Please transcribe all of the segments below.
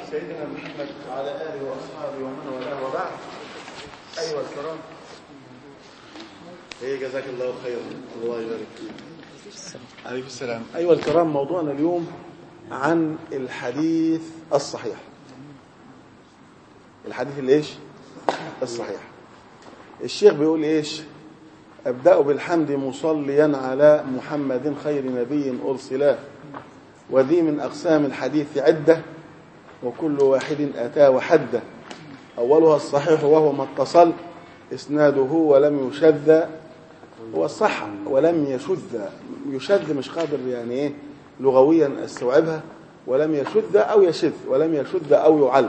سيدنا محمد وعلى آله وأصحابه ومن والاه وبعد. أيها الكرام، جزاك الله خيرا، الله يبارك فيك. عليكم السلام. أيها الكرام، موضوعنا اليوم عن الحديث الصحيح. الحديث الإيش؟ الصحيح. الشيخ بيقول إيش؟ أبدأ بالحمد مصليا على محمد خير نبي أرسله، وذي من أقسام الحديث عدة، وكل واحد أتى وحده. أولها الصحيح وهو ما اتصل إسناده ولم يشذ، هو الصح ولم يشذ. يشذ مش قادر يعني إيه لغويا استوعبها. ولم يشذ أو يشذ، ولم يشذ أو يعل.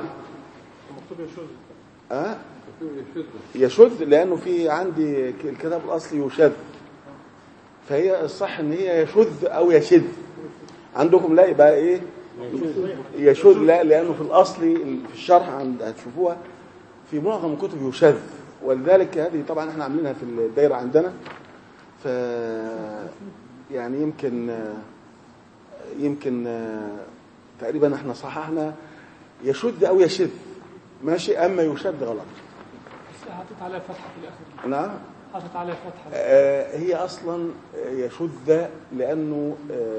يشذ لأنه في عندي الكتاب الأصلي يشذ، فهي الصح إن هي يشذ أو يشذ. عندكم لا يبقى إيه يشذ، لا، لأنه في الأصل في الشرح هتشوفوها في معظم الكتب يشذ، ولذلك هذه طبعا احنا عاملينها في الدائرة عندنا. ف يعني يمكن تقريبا احنا صححنا يشذ أو يشذ، ماشي، أما يشذ غلط. حطيت عليها فتحة في الآخر. نعم، حطيت عليها فتحة. هي أصلا يشذ لأنه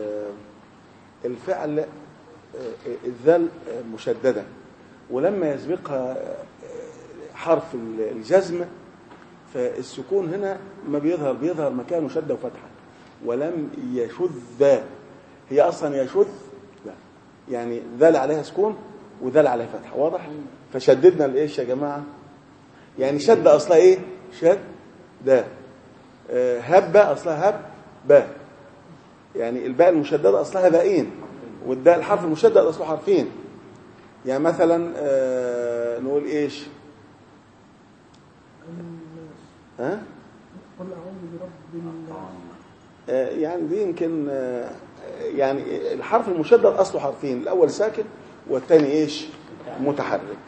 الفعل الذال مشددة، ولما يسبقها حرف الجزم فالسكون هنا ما بيظهر مكانه شدة وفتحة. ولم يشذ، هي أصلا يشذ لا، يعني ذال عليها سكون وذال عليها فتحة، واضح؟ فشددنا الإيش يا جماعة؟ يعني شد أصلها إيه؟ شد دا. هب أصلها هب با، يعني الباء المشددة أصلها باءين، والداء الحرف المشدد أصله حرفين. يعني مثلا نقول إيش؟ ها؟ قل أعوذ برب الناس. يعني دي يمكن يعني الحرف المشدد أصله حرفين، الأول ساكن والثاني إيش؟ متحرك.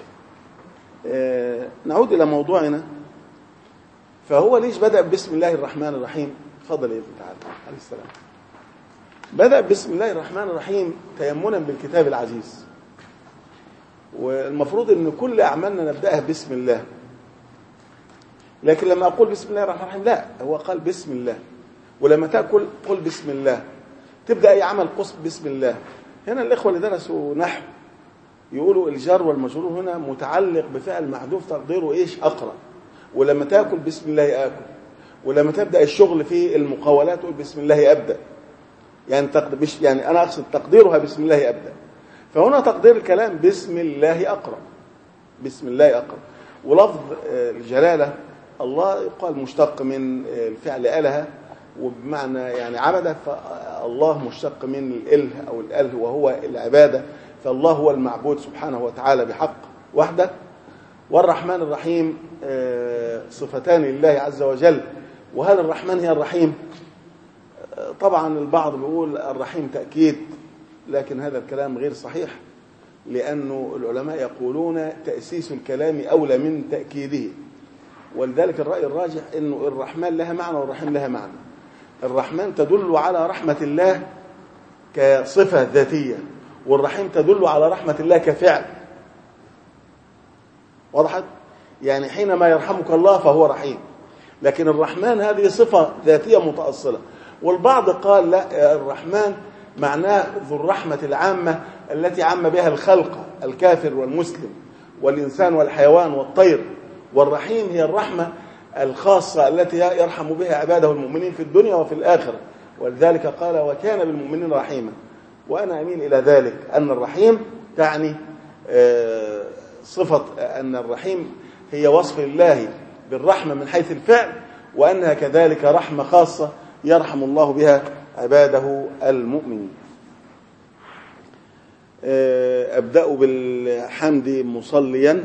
نعود إلى موضوعنا. فهو ليش بدأ بسم الله الرحمن الرحيم؟ تفضل يا ابن تعالى عليه السلام. بدأ بسم الله الرحمن الرحيم تيمنا بالكتاب العزيز، والمفروض ان كل أعمالنا نبدأها بسم الله، لكن لما أقول بسم الله الرحمن الرحيم لا، هو قال بسم الله. ولما تأكل قل بسم الله، تبدأ أي عمل قص بسم الله. هنا الإخوة اللي درسوا نحو يقولوا الجار والمجرور هنا متعلق بفعل محذوف تقديره إيش؟ أقرأ. ولما تأكل بسم الله آكل، ولما تبدأ الشغل في المقاولات تقول بسم الله أبدأ. يعني أنا أقصد تقديرها بسم الله أبدأ. فهنا تقدير الكلام بسم الله أقرأ، بسم الله أقرأ. ولفظ الجلالة الله يقال مشتق من الفعل أله، وبمعنى يعني عبده، فالله مشتق من الإله أو الأله وهو العبادة، فالله هو المعبود سبحانه وتعالى بحق وحده. والرحمن الرحيم صفتان لله عز وجل. وهل الرحمن هي الرحيم؟ طبعا البعض بيقول الرحيم تأكيد، لكن هذا الكلام غير صحيح، لأنه العلماء يقولون تأسيس الكلام أولى من تأكيده. ولذلك الرأي الراجح أنه الرحمن لها معنى والرحيم لها معنى. الرحمن تدل على رحمة الله كصفة ذاتية، والرحيم تدل على رحمة الله كفعل. وضحت؟ يعني حينما يرحمك الله فهو رحيم، لكن الرحمن هذه صفة ذاتية متأصلة. والبعض قال لا، الرحمن معناه ذو الرحمة العامة التي عم بها الخلق، الكافر والمسلم والإنسان والحيوان والطير. والرحيم هي الرحمة الخاصة التي يرحم بها عباده المؤمنين في الدنيا وفي الآخرة. ولذلك قال وكان بالمؤمنين رحيما. وأنا أميل إلى ذلك، أن الرحيم تعني صفة، أن الرحيم هي وصف الله بالرحمة من حيث الفعل، وأنها كذلك رحمة خاصة يرحم الله بها عباده المؤمنين. أبدأ بالحمد مصليا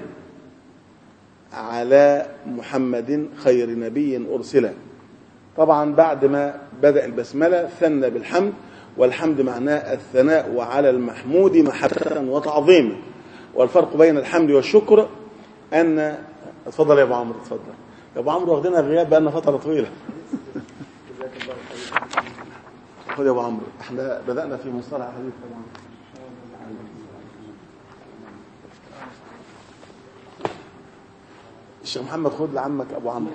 على محمد خير نبي أرسله. طبعا بعد ما بدأ البسملة ثنى بالحمد، والحمد معناه الثناء وعلى المحمود محبة وتعظيم. والفرق بين الحمد والشكر أن اتفضل يا أبو عمرو، اتفضل يا أبو عمرو، واخدينها غياب بقالنا فترة طويلة. خذ يا أبو عمرو، احنا بدأنا في مصطلح حديث طبعا. الشيخ محمد خد لعمك أبو عمرو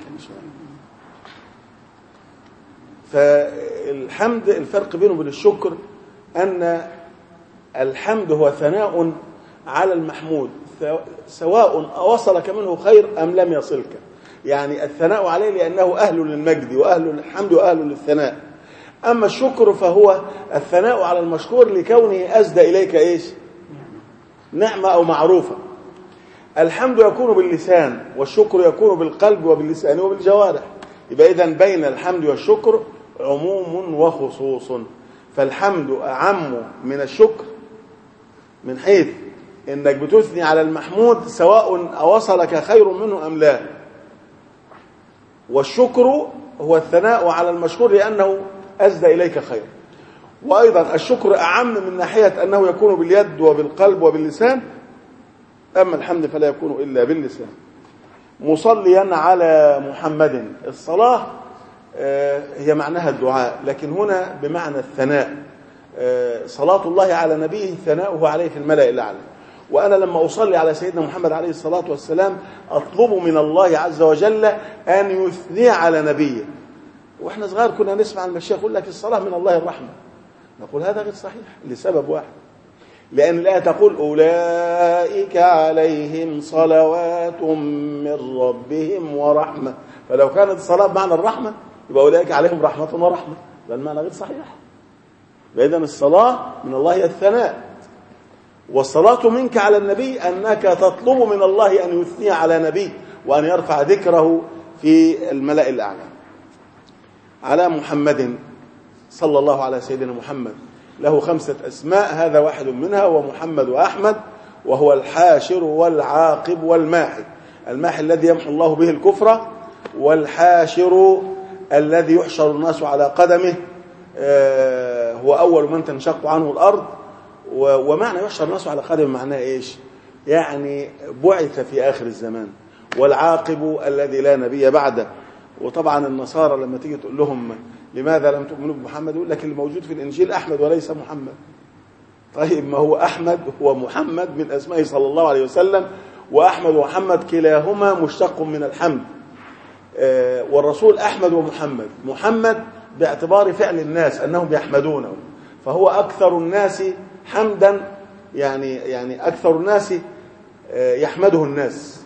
فالحمد الفرق بينه وبين الشكر أن الحمد هو ثناء على المحمود سواء وصلك منه خير أم لم يصلك، يعني الثناء عليه لأنه أهل للمجد وأهل للحمد وأهل للثناء. أما الشكر فهو الثناء على المشكور لكونه أسدى إليك إيش؟ نعمة أو معروفة. الحمد يكون باللسان والشكر يكون بالقلب وباللسان وبالجوارح. يبقى إذن بين الحمد والشكر عموم وخصوص، فالحمد أعم من الشكر من حيث إنك بتثني على المحمود سواء أوصلك خير منه أم لا، والشكر هو الثناء على المشكور لأنه أسدى إليك خير. وأيضا الشكر أعم من ناحية أنه يكون باليد وبالقلب وباللسان، أما الحمد فلا يكون إلا باللسان. مصليا على محمد، الصلاة هي معناها الدعاء، لكن هنا بمعنى الثناء. صلاة الله على نبيه ثناؤه عليه في الملأ الأعلى. وأنا لما أصلي على سيدنا محمد عليه الصلاة والسلام أطلب من الله عز وجل أن يثني على نبيه. وإحنا صغار كنا نسمع المشايخ يقول لك الصلاة من الله الرحمة، نقول هذا غير صحيح لسبب واحد، لأن الآية تقول أولئك عليهم صلوات من ربهم ورحمة، فلو كانت الصلاة بمعنى الرحمة يبقى أولئك عليهم رحمة ورحمة، ده المعنى غير صحيح. فإذن الصلاة من الله هي الثناء، والصلاة منك على النبي أنك تطلب من الله أن يثني على نبي وأن يرفع ذكره في الملأ الأعلى. على محمد صلى الله على سيدنا محمد، له 5 أسماء، هذا واحد منها، ومحمد وأحمد، وهو الحاشر والعاقب والماحي. الماحي الذي يمحو الله به الكفر، والحاشر الذي يحشر الناس على قدمه، هو أول من تنشق عنه الأرض. ومعنى يحشر الناس على قدمه معناه إيش؟ يعني بعث في آخر الزمان. والعاقب الذي لا نبي بعده. وطبعا النصارى لما تيجي تقول لهم لماذا لم تؤمنوا بمحمد يقول لك الموجود في الإنجيل أحمد وليس محمد. طيب ما هو أحمد هو محمد من أسمائه صلى الله عليه وسلم، وأحمد ومحمد كلاهما مشتق من الحمد. والرسول أحمد ومحمد، محمد باعتبار فعل الناس أنهم يحمدونه، فهو أكثر الناس حمدا، يعني أكثر الناس يحمده الناس.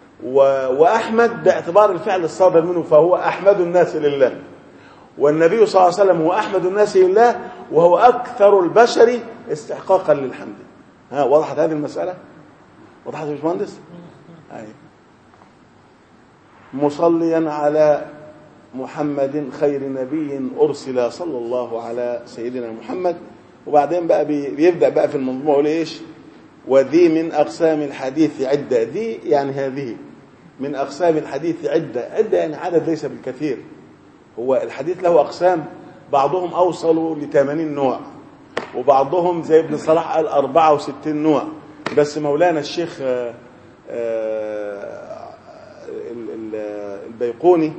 وأحمد باعتبار الفعل الصادر منه، فهو أحمد الناس لله. والنبي صلى الله عليه وسلم هو أحمد الناس لله، وهو أكثر البشر استحقاقا للحمد. وضحت هذه المسألة؟ وضحت يا باشمهندس؟ مصليا على محمد خير نبي أرسل صلى الله على سيدنا محمد. وبعدين بقى بيبدأ بقى في المنظومة يقول إيش؟ وذي من أقسام الحديث عدة. ذي يعني هذه من أقسام الحديث عدة. عدة يعني عدد ليس بالكثير. هو الحديث له أقسام، بعضهم أوصلوا ل80 نوع، وبعضهم زي ابن صلاح قال 64 نوع. بس مولانا الشيخ البيقوني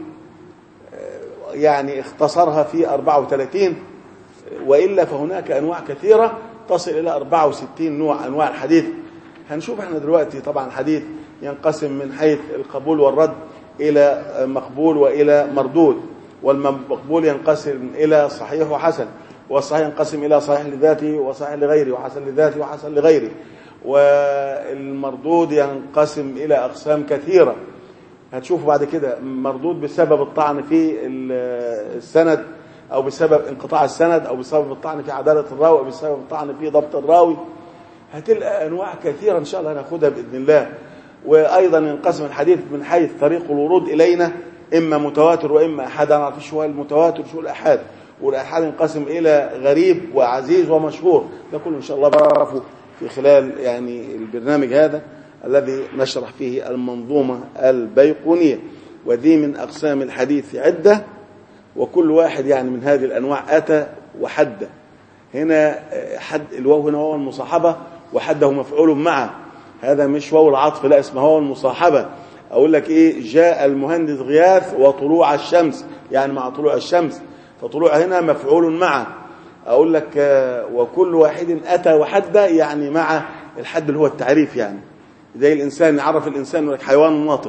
يعني اختصرها في 34، وإلا فهناك أنواع كثيرة تصل إلى 64 نوع أنواع الحديث. هنشوف احنا دلوقتي طبعا الحديث ينقسم من حيث القبول والرد إلى مقبول وإلى مردود، والمقبول ينقسم إلى صحيح وحسن، والصحيح ينقسم إلى صحيح لذاته وصحيح لغيره وحسن لذاته وحسن لغيره، والمردود ينقسم إلى أقسام كثيرة. هتشوفوا بعد كده مردود بسبب الطعن في السند، أو بسبب انقطاع السند، أو بسبب الطعن في عدالة الراوي، أو بسبب الطعن في ضبط الراوي. هتلقى أنواع كثيرة إن شاء الله هناخدها بإذن الله. وأيضا ينقسم الحديث من حيث طريق الورود إلينا، إما متواتر وإما أحاد. أنا أعرف شو المتواتر شو الأحاد، والأحاد ينقسم إلى غريب وعزيز ومشهور. ده كله إن شاء الله بعرفه في خلال يعني البرنامج هذا الذي نشرح فيه المنظومة البيقونية. وذي من أقسام الحديث عدة، وكل واحد يعني من هذه الأنواع أتى وحد. هنا حد الواو هنا واو المصاحبة، وحده مفعول معه. هذا مش واو العطف، لا اسمه واو المصاحبة. أقول لك إيه؟ جاء المهندس غياث وطلوع الشمس، يعني مع طلوع الشمس، فطلوع هنا مفعول معه. أقول لك وكل واحد أتى وحد، يعني مع الحد اللي هو التعريف. يعني زي الإنسان، يعرف الإنسان يقول لك حيوان ناطق،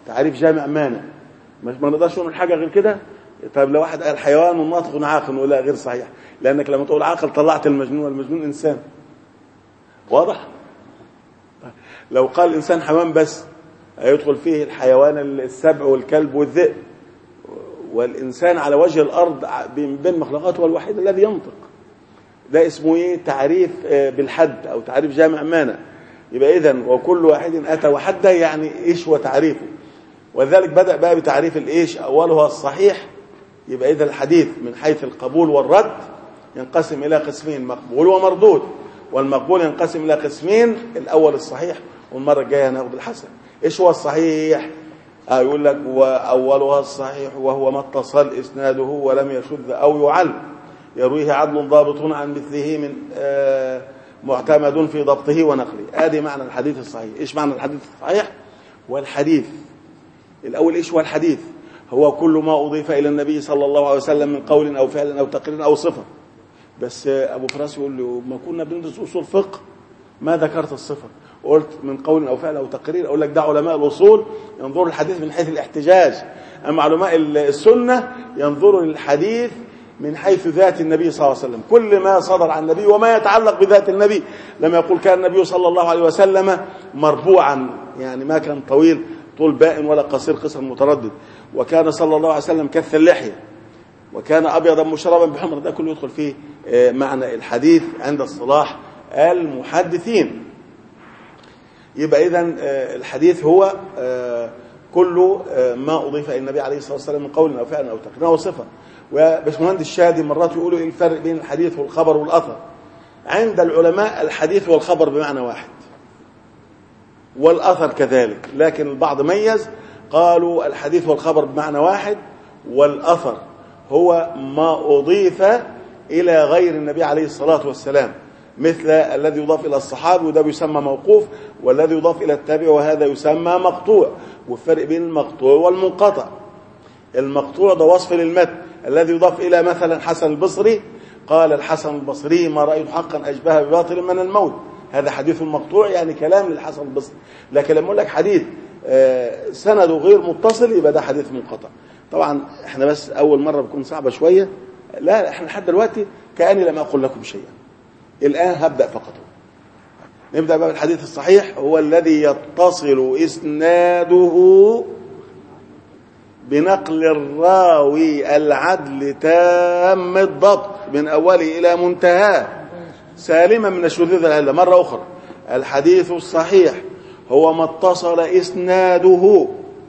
تعريف جامع مانع، مش ما نقدرش نقول حاجة غير كده. طيب لو واحد قال حيوان ناطق عاقل نقول لا غير صحيح، لأنك لما تقول عاقل طلعت المجنون، والمجنون إنسان. واضح؟ لو قال الإنسان حيوان بس هيدخل فيه الحيوان السبع والكلب والذئب، والإنسان على وجه الأرض بين مخلوقاته هو الوحيد الذي ينطق. ده اسمه ايه؟ تعريف بالحد أو تعريف جامع مانع. يبقى إذن وكل واحد أتى وحده، يعني إيش هو تعريفه. وذلك بدأ بقى بتعريف الإيش، أولها الصحيح. يبقى إذا الحديث من حيث القبول والرد ينقسم إلى قسمين، مقبول ومردود. والمقبول ينقسم إلى قسمين، الأول الصحيح، والمرة الجاية هناخد الحسن. إيش هو الصحيح؟ يقول لك وأولها الصحيح وهو ما اتصل إسناده ولم يشذ أو يعل، يرويه عدل ضابط عن مثله من معتمد في ضبطه ونقله. ادي معنى الحديث الصحيح. ايش معنى الحديث الصحيح؟ والحديث الاول ايش هو الحديث؟ هو كل ما اضيف الى النبي صلى الله عليه وسلم من قول او فعل او تقرير او صفه. بس ابو فراس يقول له ما كنا بندرس اصول فقه ما ذكرت الصفه، قلت من قول او فعل او تقرير. اقول لك ده علماء الاصول ينظروا الحديث من حيث الاحتجاج، اما علماء السنه ينظروا للحديث من حيث ذات النبي صلى الله عليه وسلم. كل ما صدر عن النبي وما يتعلق بذات النبي. لما يقول كان النبي صلى الله عليه وسلم مربوعا، يعني ما كان طويل طول بائن ولا قصير قصر متردد، وكان صلى الله عليه وسلم كث اللحية، وكان أبيضا مشربا بحمر. ده كله يدخل فيه معنى الحديث عند اصطلاح المحدثين. يبقى إذن الحديث هو كل ما أضيف إلى النبي عليه الصلاة والسلام من قول أو فعل أو تقرير أو صفة. وباشمهندس الشادي مرات يقولوا ايه الفرق بين الحديث والخبر والاثر. عند العلماء الحديث والخبر بمعنى واحد، والاثر كذلك، لكن البعض ميز قالوا الحديث والخبر بمعنى واحد، والاثر هو ما اضيف الى غير النبي عليه الصلاه والسلام، مثل الذي يضاف الى الصحابي وده بيسمى موقوف، والذي يضاف الى التابع وهذا يسمى مقطوع. والفرق بين المقطوع والمنقطع، المقطوع ده وصف للمتن. الذي يضاف إلى مثلا حسن البصري، قال الحسن البصري ما رأيت حقا أشبه بباطل من الموت، هذا حديث مقطوع، يعني كلام للحسن البصري. لكن لما أقول لك حديث سنده غير متصل يبقى ده حديث منقطع. طبعا احنا بس أول مرة بتكون صعبة شوية، لا احنا لحد دلوقتي كأني لم أقول لكم شيئا، الآن هبدأ فقط. نبدأ بقى بالحديث الصحيح، هو الذي يتصل إسناده بنقل الراوي العدل تام الضبط من أوله إلى منتهاه سالما من الشذوذ والعلة. مرة أخرى، الحديث الصحيح هو ما اتصل إسناده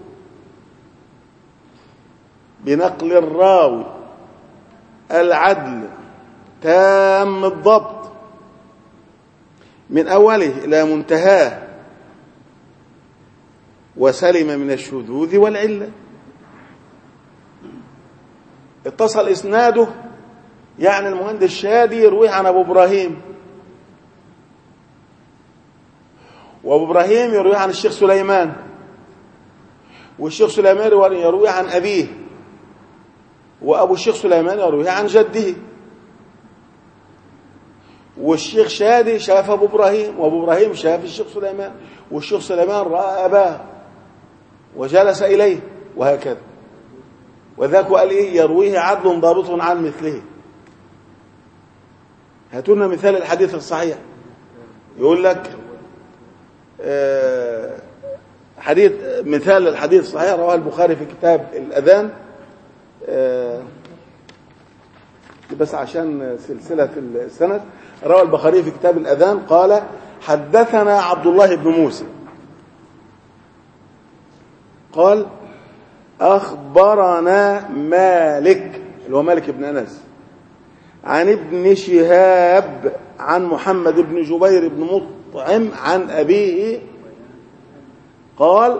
بنقل الراوي العدل تام الضبط من أوله إلى منتهاه وسلم من الشذوذ والعلة. اتصل إسناده يعني المهندس الشادي يرويه عن أبو إبراهيم، وأبو إبراهيم يرويه عن الشيخ سليمان، والشيخ سليمان يرويه عن أبيه، وأبو الشيخ سليمان يرويه عن جده، والشيخ شادي شاف أبو إبراهيم، وأبو إبراهيم شاف الشيخ سليمان، والشيخ سليمان رأى أباه وجلس إليه، وهكذا. وذاك قال إيه؟ يرويه عدل ضابط عن مثله. هاتونا مثال الحديث الصحيح. يقول لك حديث مثال الحديث الصحيح رواه البخاري في كتاب الأذان، بس عشان سلسلة السند. روى البخاري في كتاب الأذان قال حدثنا عبد الله بن موسى قال أخبرنا مالك، اللي هو مالك بن أنس، عن ابن شهاب عن محمد بن جبير بن مطعم عن أبيه قال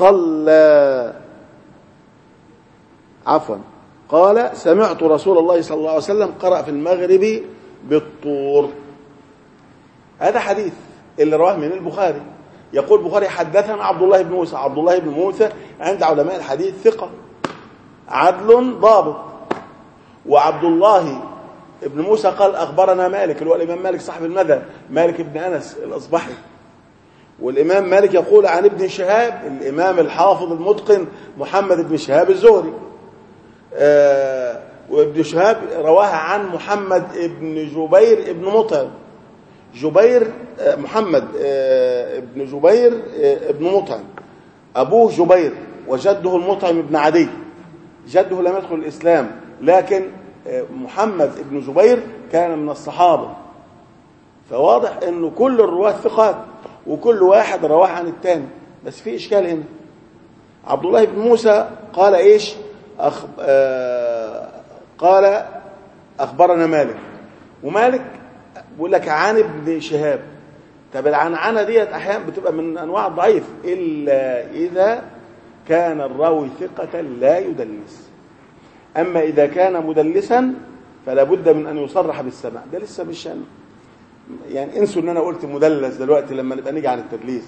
قال سمعت رسول الله صلى الله عليه وسلم قرأ في المغرب بالطور. هذا حديث اللي رواه من البخاري. يقول البخاري حدثنا عبد الله بن موسى. عبد الله بن موسى عند علماء الحديث ثقة عدل ضابط. وعبد الله ابن موسى قال أخبرنا مالك، اللي هو الإمام مالك صاحب المذهب، مالك بن أنس الأصبحي. والإمام مالك يقول عن ابن شهاب الإمام الحافظ المتقن محمد بن شهاب الزهري. وابن شهاب رواها عن محمد بن جبير بن مطعم. محمد بن جبير بن مطعم أبوه جبير وجده المطعم بن عدي. جده لم يدخل الإسلام، لكن محمد بن جبير كان من الصحابة. فواضح أنه كل الرواة ثقات وكل واحد رواه عن الثاني. بس في إشكال هنا. عبد الله بن موسى قال إيش؟ قال أخبرنا مالك، ومالك بيقول لك عن ابن شهاب. طب العنعنة ديت أحيانا بتبقى من أنواع الضعيف إلا إذا كان الراوي ثقة لا يدلس. أما إذا كان مدلسا فلا بد من أن يصرح بالسماع. ده لسه مش يعني انسوا ان انا قلت مدلس دلوقتي لما نبقى نيجي عن التدليس.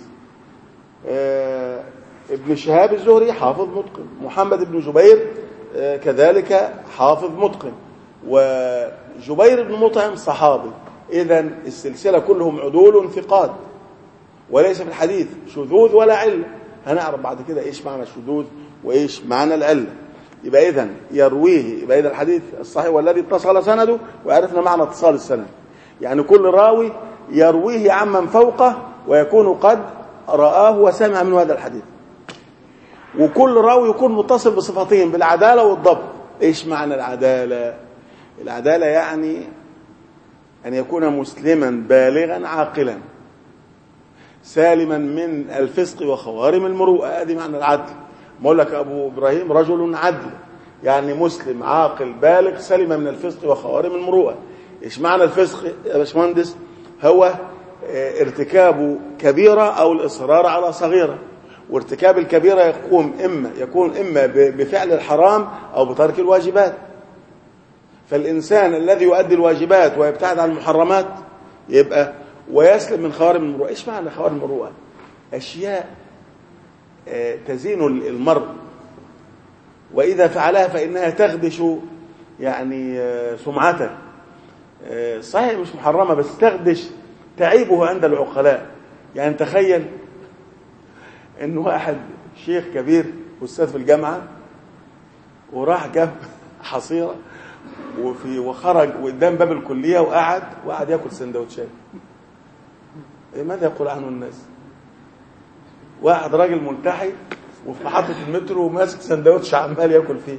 ابن شهاب الزهري حافظ متقن، محمد بن جبير كذلك حافظ متقن، وجبير بن مطعم صحابي. إذن السلسلة كلهم عدول ثقات، وليس في الحديث شذوذ ولا علة. هنعرف بعد كده ايش معنى الشذوذ وايش معنى العلة. يبقى إذن يرويه، يبقى إذا الحديث الصحيح والذي اتصل سنده، وعرفنا معنى اتصال السند. يعني كل راوي يرويه عمن فوقه ويكون قد رآه وسمع منه هذا الحديث. وكل راوي يكون متصل بصفتين، بالعدالة والضبط. ايش معنى العدالة؟ العدالة يعني أن يكون مسلما بالغا عاقلا سالما من الفسق وخوارم المروءة. هذه معنى العدل. ما أقول لك أبو إبراهيم رجل عدل، يعني مسلم عاقل بالغ سلم من الفسق وخوارم المروءة. ايش معنى الفسق يا باشمهندس؟ هو ارتكاب كبيرة أو الإصرار على صغيرة. وارتكاب الكبيرة يكون إما بفعل الحرام أو بترك الواجبات. فالإنسان الذي يؤدي الواجبات ويبتعد عن المحرمات يبقى ويسلم من خوارم المروءة. ايش معنى خوارم المروءة؟ أشياء تزين المرء، وإذا فعلها فإنها تخدش يعني سمعته. صحيح مش محرمة، بس تخدش تعيبه عند العقلاء. يعني تخيل إن واحد شيخ كبير أستاذ في الجامعة وراح جاب حصيرة وخرج قدام باب الكلية وقعد يأكل سندوتشات. ماذا يقول عنه الناس؟ واحد راجل ملتحي وفي محطة المترو وماسك سندوتش عمال يأكل فيه.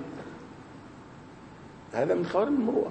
هذا من خوارم المروءة،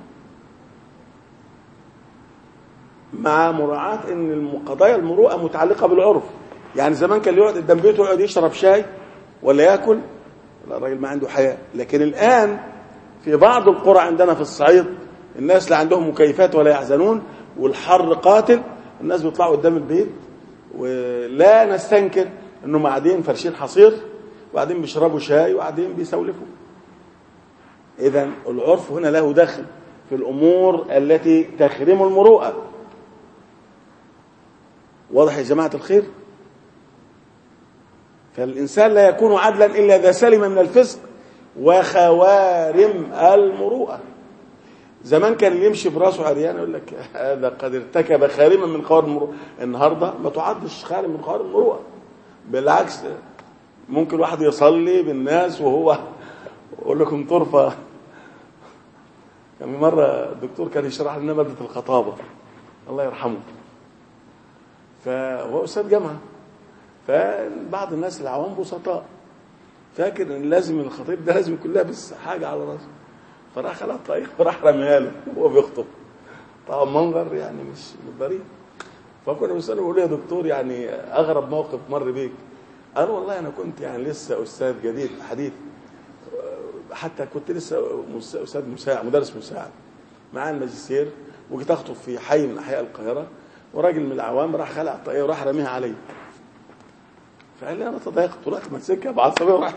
مع مراعاة ان قضايا المروءة متعلقة بالعرف. يعني زمان كان يقعد قدام بيته ويقعد يشرب شاي ولا ياكل، لا الراجل ما عنده حياء. لكن الآن في بعض القرى عندنا في الصعيد الناس لا عندهم مكيفات ولا يحزنون، والحر قاتل، الناس بيطلعوا قدام البيت ولا نستنكر انهم قاعدين فرشين حصير وقاعدين بيشربوا شاي وقاعدين بيسولفوا. اذا العرف هنا له دخل في الامور التي تخرم المروءة. واضح يا جماعة الخير؟ فالإنسان لا يكون عدلا إلا إذا سلم من الفسق وخوارم المروءة. زمان كان اللي يمشي براسه عريان يقول لك هذا قد ارتكب خارما من خوارم المروءة. النهارده ما تعدش خارم من خوارم المروءة، بالعكس ممكن واحد يصلي بالناس وهو أقول لكم طرفة. كان مرة الدكتور كان يشرح لنا مادة الخطابة الله يرحمه، فهو أستاذ جامعة، فبعض الناس العوام بسطاء فاكر ان لازم الخطيب ده لازم يكون لابس حاجة على راسه، فراح خلع طاقية وراح رميها له وهو بيخطب. طبعا منظر يعني مش ظريف. فكنا بنسأله بيقول له يا دكتور يعني أغرب موقف مر بيك؟ قال والله أنا كنت يعني لسه أستاذ جديد حديث، حتى كنت لسه أستاذ مساعد مدرس مساعد مع الماجستير، وجيت أخطب في حي من أحياء القاهرة، وراجل من العوام راح خلع الطاقية وراح رميها علي. فقال لي أنا تضايقت ورحت ماسكها بعصبية ورحت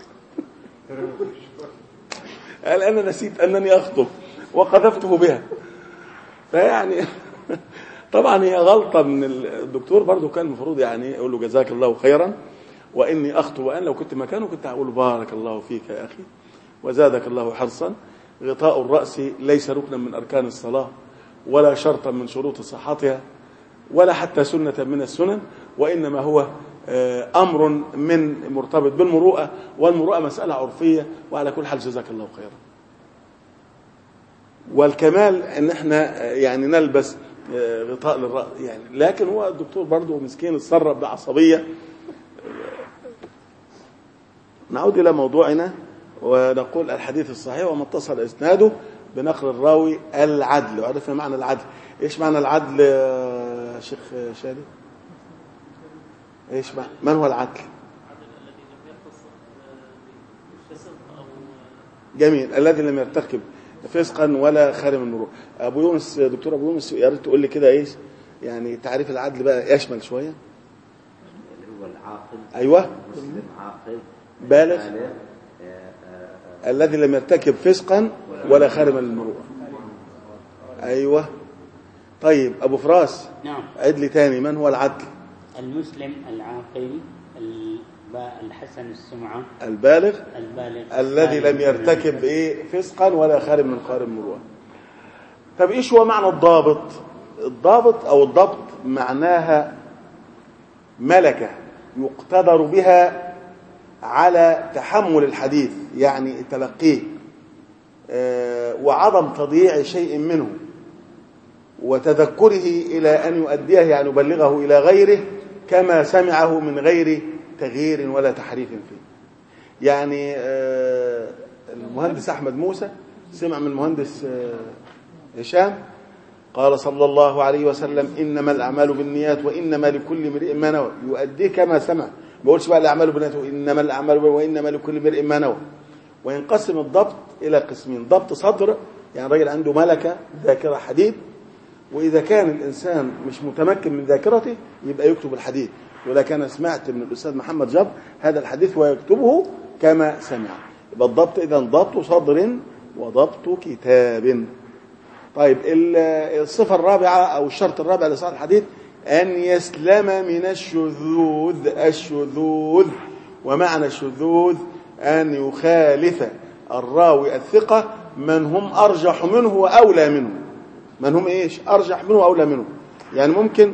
قال أنا نسيت أنني أخطب وقذفته بها. فيعني طبعا هي غلطة من الدكتور برضو، كان المفروض يعني يقول له جزاك الله خيرا وإني أخطب، وأنا لو كنت مكانه كنت أقول بارك الله فيك يا أخي وزادك الله حرصا. غطاء الرأس ليس ركنا من أركان الصلاة ولا شرطا من شروط صحتها ولا حتى سنة من السنن، وإنما هو أمر من مرتبط بالمروءة، والمروءة مسألة عرفية. وعلى كل حال جزاك الله خيرا. والكمال ان احنا يعني نلبس غطاء للرأس يعني، لكن هو الدكتور برضه مسكين اتصرف بعصبية. نعود إلى موضوعنا ونقول الحديث الصحيح وما اتصل إسناده بنقل الراوي العدل. وعرفنا معنى العدل. إيش معنى العدل يا شيخ شادي؟ إيش معنى؟ من هو العدل؟ جميل. الذي لم يرتكب فسقا ولا خارم المروءة. أبو يونس، دكتور أبو يونس، يا ريت تقول لي كده إيش يعني تعريف العدل بقى يشمل شوية. هو العاقل. أيوة. مسلم عاقل بالغ الذي لم يرتكب فسقا ولا خارم المروءة. أيوة. طيب أبو فراس. نعم. عد لي تاني، من هو العدل؟ المسلم العاقل الحسن السمعة البالغ الذي لم الصالح يرتكب فسقا ولا خارم من خارم المروءة. طب إيش هو معنى الضابط؟ الضابط أو الضبط معناها ملكة يقتدر بها على تحمل الحديث، يعني تلقيه، وعدم تضييع شيء منه وتذكره إلى أن يؤديه، يعني يبلغه إلى غيره كما سمعه من غير تغيير ولا تحريف فيه. يعني المهندس أحمد موسى سمع من المهندس هشام قال صلى الله عليه وسلم إنما الأعمال بالنيات وإنما لكل امرئ ما نوى، يؤديه كما سمع، ما بقولش بقى الأعمال بالنيات وإنما الأعمال وإنما لكل امرئ ما نوى. وينقسم الضبط إلى قسمين: ضبط صدر، يعني راجل عنده ملكة ذاكرة حديد، وإذا كان الإنسان مش متمكن من ذاكرته يبقى يكتب الحديث. ولكن أنا سمعت من الأستاذ محمد جبر هذا الحديث ويكتبه كما سمع. يبقى الضبط إذا ضبط صدر وضبط كتاب. طيب الصفة الرابعة أو الشرط الرابع لصحة الحديث أن يسلم من الشذوذ. ومعنى الشذوذ أن يخالف الراوي الثقة من هم أرجح منه وأولى منه. من هم إيش؟ أرجح منه وأولى منه. يعني ممكن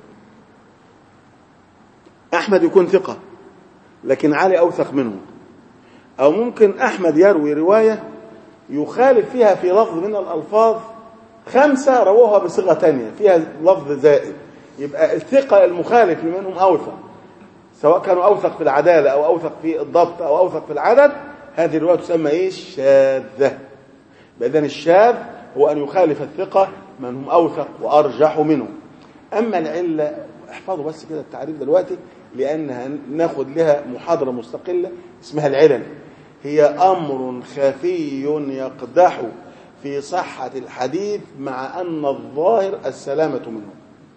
أحمد يكون ثقة لكن علي أوثق منه، أو ممكن أحمد يروي رواية يخالف فيها في لفظ من الألفاظ 5 رووها بصيغة تانية فيها لفظ زائد. يبقى الثقة المخالف لمنهم أوثق، سواء كانوا أوثق في العدالة أو أوثق في الضبط أو أوثق في العدد، هذه الرواية تسمى إيش؟ شاذة. بإذن الشاذ هو أن يخالف الثقة من هم أوثق وأرجح منه. أما العلة احفظوا بس كده التعريف دلوقتي، لأنها ناخد لها محاضرة مستقلة اسمها العلل. هي أمر خفي يقدح في صحة الحديث مع أن الظاهر السلامة منه.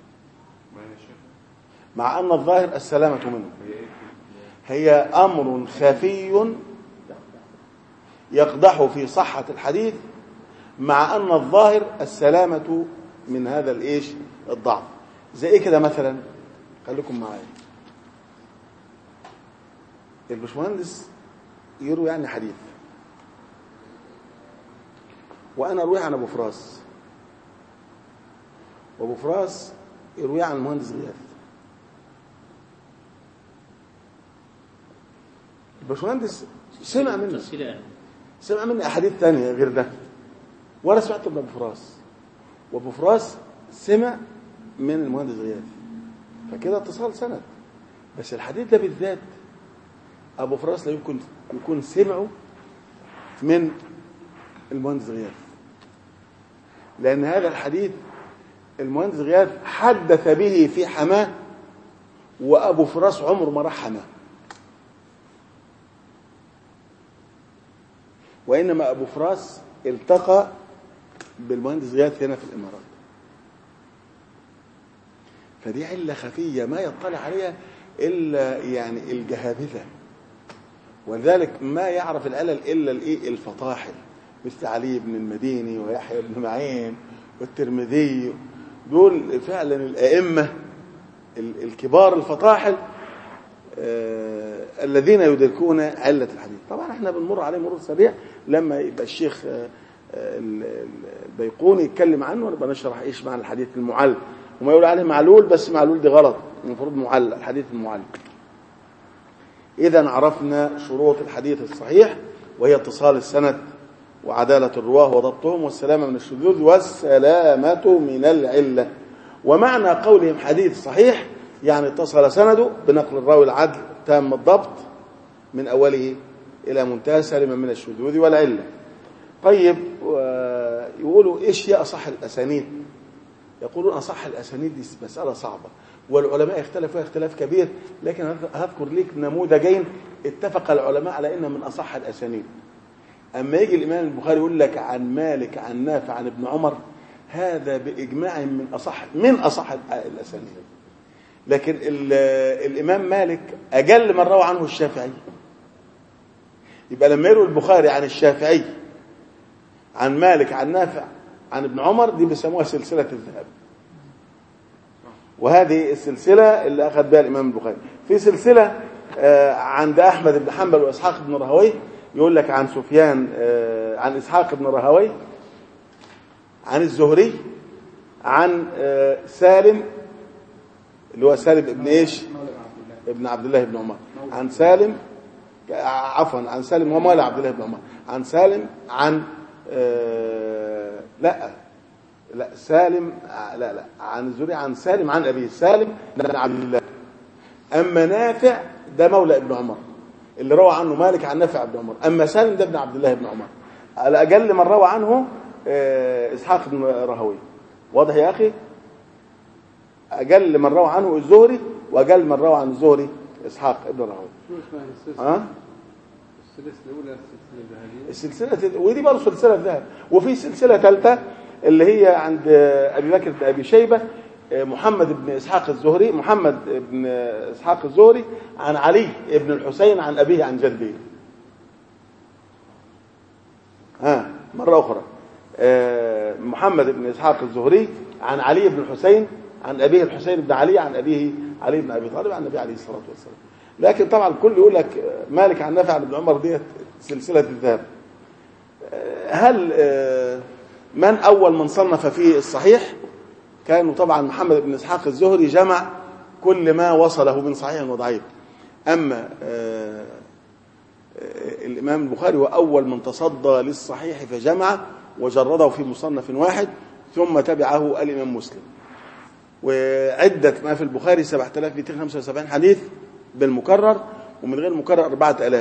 مع أن الظاهر السلامة منه. هي أمر خفي يقدح في صحة الحديث مع أن الظاهر السلامة من هذا الإيش؟ الضعف. زي إيه كده مثلا؟ خليكم معايا. البشمهندس يروي عني حديث وأنا أروي عن أبو فراس، وأبو فراس يروي عن المهندس غياث. البشمهندس سمع مني أحاديث تانية غير ده، وأنا سمعت من أبو فراس، وأبو فراس سمع من المهندس غياث، فكده اتصال سند. بس الحديث ده بالذات أبو فراس لا يمكن يكون سمعه من المهندس غياث، لأن هذا الحديث المهندس غياث حدث به في حماه، وأبو فراس عمره ما راح حماه، وإنما أبو فراس التقى بالمهندس غياث هنا في الإمارات. فدي علة خفية ما يطلع عليها إلا يعني الجهابذة، ولذلك ما يعرف العلل إلا الفطاحل مثل علي بن المديني ويحيى بن معين والترمذي. دول فعلا الأئمة الكبار الفطاحل الذين يدركون علة الحديث. طبعا احنا بنمر عليه مرور سريع، لما يبقى الشيخ البيقوني يتكلم عنه ونبقى نشرح ايش معنى الحديث المعل. وما يقول عليه معلول، بس معلول دي غلط، المفروض معلق، الحديث المعلق. إذا عرفنا شروط الحديث الصحيح، وهي اتصال السند وعدالة الرواه وضبطهم والسلامة من الشذوذ والسلامة من العلة. ومعنى قولهم حديث صحيح يعني اتصل سنده بنقل الراوي العدل تام الضبط من أوله إلى منتهى سالما من الشذوذ والعلة. طيب، يقولوا إيش هي أصح الأسانيد؟ يقولون أصح الأسانيد دي مسألة صعبة، والعلماء اختلفوا اختلاف كبير، لكن هذكر لك نموذجين اتفق العلماء على إنها من أصح الأسانيد. أما يجي الإمام البخاري يقول لك عن مالك عن نافع عن ابن عمر، هذا بإجماع من أصح الأسانيد. لكن الإمام مالك أجل من روى عنه الشافعي، يبقى لما يروي البخاري عن الشافعي عن مالك عن نافع عن ابن عمر، دي بيسموها سلسلة الذهب. وهذه السلسلة اللي أخذ بها الإمام البخاري. في سلسلة عند أحمد بن حنبل وإسحاق بن راهويه، يقول لك عن سفيان عن إسحاق بن راهويه عن الزهري عن سالم اللي هو سالم ابن إيش؟ ابن عبد الله بن عمر. عن سالم، عفوا عن سالم ومولى عبد الله بن عمر. عن سالم عن لا سالم لا عن الزهري عن سالم عن أبيه سالم بن عبد الله. أما نافع ده مولى ابن عمر اللي روى عنه مالك عن نافع بن عمر. أما سالم ده ابن عبد الله بن عمر. على أقل من روى عنه إسحاق بن راهويه. واضح يا أخي؟ أقل من روى عنه الزهري، وأقل من روى عن الزهري إسحاق بن راهويه. السلسلة الأولى السلسلة، ودي برضه سلسلة ذهب. وفي سلسلة ثالثة اللي هي عند أبي بكر بن أبي شيبة، محمد بن إسحاق الزهري، محمد بن إسحاق الزهري عن علي بن الحسين عن أبيه عن جده. مرة أخرى، محمد بن إسحاق الزهري عن علي بن الحسين عن أبيه الحسين بن علي عن أبيه علي بن أبي طالب عن النبي عليه الصلاة والسلام. لكن طبعا الكل يقول لك مالك عن نافع عن ابن عمر ديت سلسلة الذهب. هل من أول من صنف فيه الصحيح؟ كانوا طبعا محمد بن إسحاق الزهري جمع كل ما وصله من صحيح وضعيف. أما الإمام البخاري هو أول من تصدى للصحيح فجمع وجرده في مصنف واحد، ثم تبعه الإمام مسلم. وعدة ما في البخاري 7275 حديث بالمكرر، ومن غير مكرر 4000.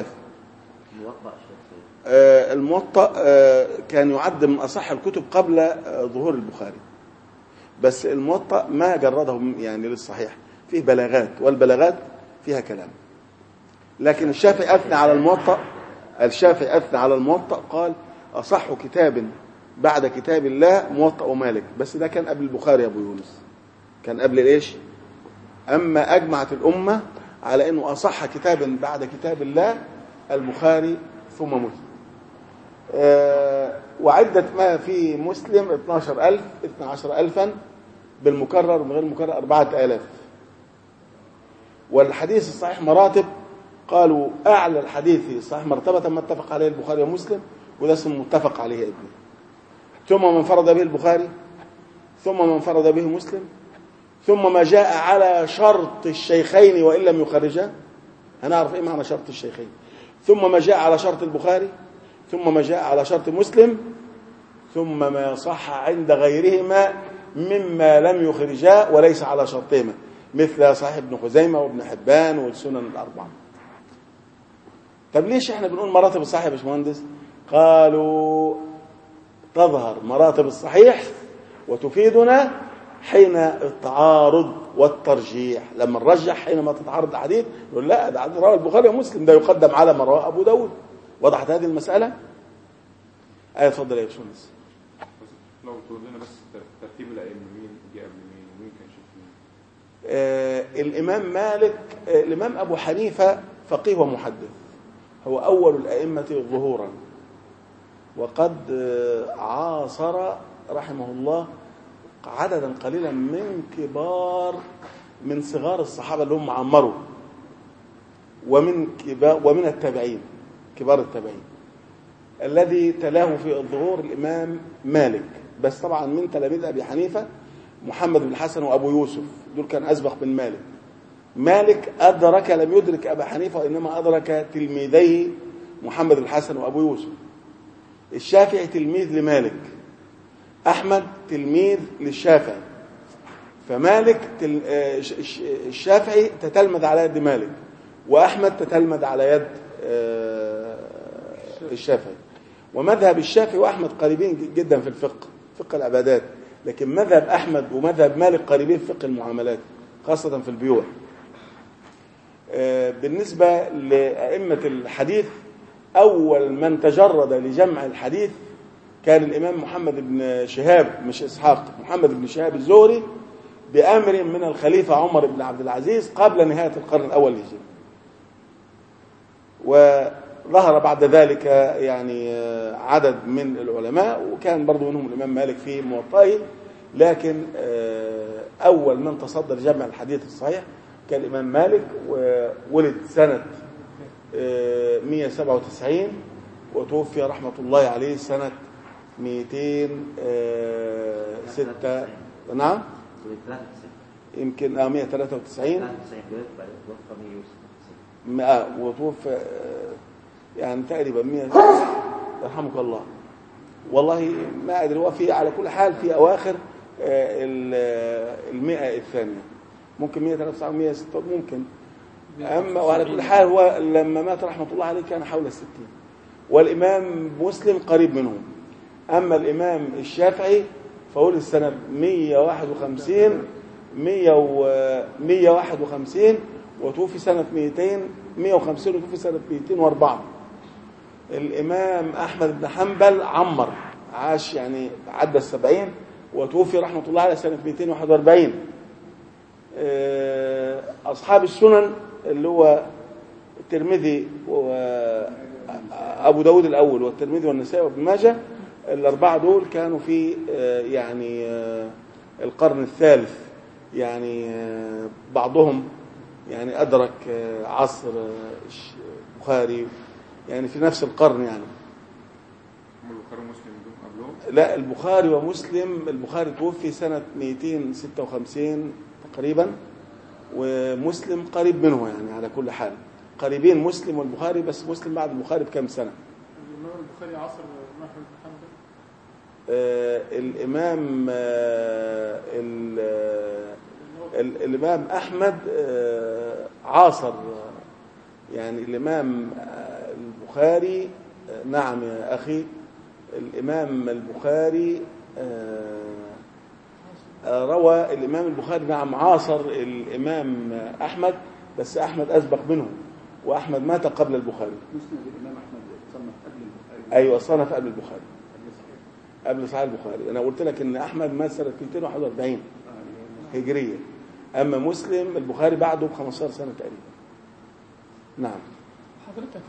الموطأ كان يعد من أصح الكتب قبل ظهور البخاري، بس الموطأ ما جرده يعني للصحيح، فيه بلاغات، والبلاغات فيها كلام. لكن الشافعي أثنى على الموطأ، قال أصح كتاب بعد كتاب الله موطأ ومالك، بس ده كان قبل البخاري يا أبو يونس، كان قبل إيش؟ أما أجمعت الأمة على أنه أصح كتاب بعد كتاب الله البخاري ثم مسلم. وعدة ما في مسلم 12,000 بالمكرر ومن غير المكرر 4000. والحديث الصحيح مراتب، قالوا أعلى الحديث الصحيح مرتبة ما اتفق عليه البخاري ومسلم، وده اسمه متفق عليه ابنه، ثم من فرض به البخاري، ثم من فرض به مسلم، ثم ما جاء على شرط الشيخين وإن لم يخرجا. هنعرف إيه معنى شرط الشيخين. ثم ما جاء على شرط البخاري، ثم ما جاء على شرط مسلم، ثم ما صح عند غيرهما مما لم يخرجا وليس على شرطهما، مثل صحيح ابن خزيمة وابن حبان والسنن الأربعة. طب ليش احنا بنقول مراتب الصحيح يا باشمهندس؟ قالوا تظهر مراتب الصحيح وتفيدنا حين التعارض والترجيح. لما نرجح حينما تتعارض الحديث نقول لا، ده رواه البخاري ومسلم، ده يقدم على ما رواه أبو داود. وضحت هذه المسألة؟ اتفضل يا باشمهندس. لو تقول لنا بس ترتيب الأئمة، مين جاء قبل مين ومين كان شاف مين؟ الإمام مالك، الإمام أبو حنيفة فقيه ومحدث، هو أول الأئمة ظهورا، وقد عاصر رحمه الله عددا قليلا من صغار الصحابة اللي هم عمروا، ومن التابعين كبار التابعين. الذي تلاه في الظهور الإمام مالك، بس طبعا من تلاميذ أبي حنيفة محمد بن الحسن وأبو يوسف، دول كان أسبق من مالك. مالك أدرك لم يدرك أبا حنيفة، وإنما أدرك تلميذيه محمد الحسن وأبو يوسف. الشافعي تلميذ لمالك، أحمد تلميذ للشافعي. فمالك الشافعي تتلمذ على يد مالك، وأحمد تتلمذ على يد الشافعي. ومذهب الشافعي وأحمد قريبين جدا في الفقه، فقه العبادات، لكن مذهب أحمد ومذهب مالك قريبين في فقه المعاملات خاصة في البيوع. بالنسبة لأئمة الحديث، أول من تجرد لجمع الحديث كان الإمام محمد بن شهاب، مش إسحاق، محمد بن شهاب الزهري، بأمر من الخليفة عمر بن عبد العزيز قبل نهاية القرن الأول الهجري. وظهر بعد ذلك يعني عدد من العلماء، وكان برضو منهم الإمام مالك في موطئه، لكن أول من تصدر جمع الحديث الصحيح كان الإمام مالك، وولد سنة 197 وتوفي رحمة الله عليه سنة 206. نعم يمكن 193 وتوفى يعني تقريبا 100. يرحمك الله. والله ما أدري، هو في على كل حال في أواخر 100 الثانية، ممكن 193 106 ممكن. أما وعلى كل حال هو لما مات رحمة الله عليه كان حول 60. والإمام مسلم قريب منهم. أما الإمام الشافعي فولد سنة 151 وتوفي سنة 150 وتوفي سنة 204. الإمام أحمد بن حنبل عمر، عاش يعني عدى 70 وتوفي رحمة الله عليه سنة 241. أصحاب السنن اللي هو الترمذي وأبو داود الأول والترمذي والنسائي وابن ماجه، الأربعة دول كانوا في يعني القرن الثالث، يعني بعضهم يعني أدرك عصر البخاري، يعني في نفس القرن. يعني البخاري ومسلم قبلهم؟ لا، البخاري ومسلم، البخاري توفي سنة 256 تقريبا، ومسلم قريب منه، يعني على كل حال قريبين مسلم والبخاري، بس مسلم بعد البخاري بكم سنة. الإمام البخاري عصر أحمد بن حنبل. الإمام أحمد عاصر يعني الإمام البخاري. نعم يا أخي، الإمام البخاري روى الإمام البخاري، نعم عاصر الإمام أحمد، بس أحمد أسبق منه، وأحمد مات قبل البخاري. مسند الإمام أحمد صنف قبل البخاري. أيوة صنف قبل البخاري، قبل صحيح البخاري. أنا قلت لك إن أحمد مات سنة 241 هجرية، أما مسلم البخاري بعده ب15 سنة تقريبا. نعم. حضرتك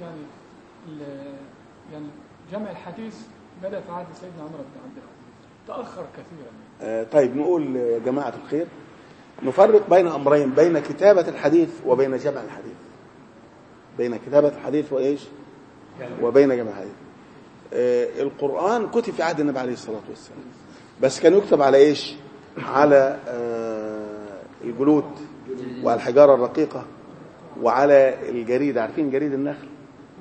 يعني جمع الحديث بدأ في عهد سيدنا عمر بن عبد العزيز، تأخر كثيرا. طيب نقول يا جماعة الخير، نفرق بين أمرين، بين كتابة الحديث وبين جمع الحديث. بين كتابة الحديث وإيش؟ وبين جمع الحديث. القرآن كتب في عهد النبي عليه الصلاة والسلام، بس كان يكتب على إيش؟ على الجلود وعلى الحجارة الرقيقة وعلى الجريد، عارفين جريد النخل،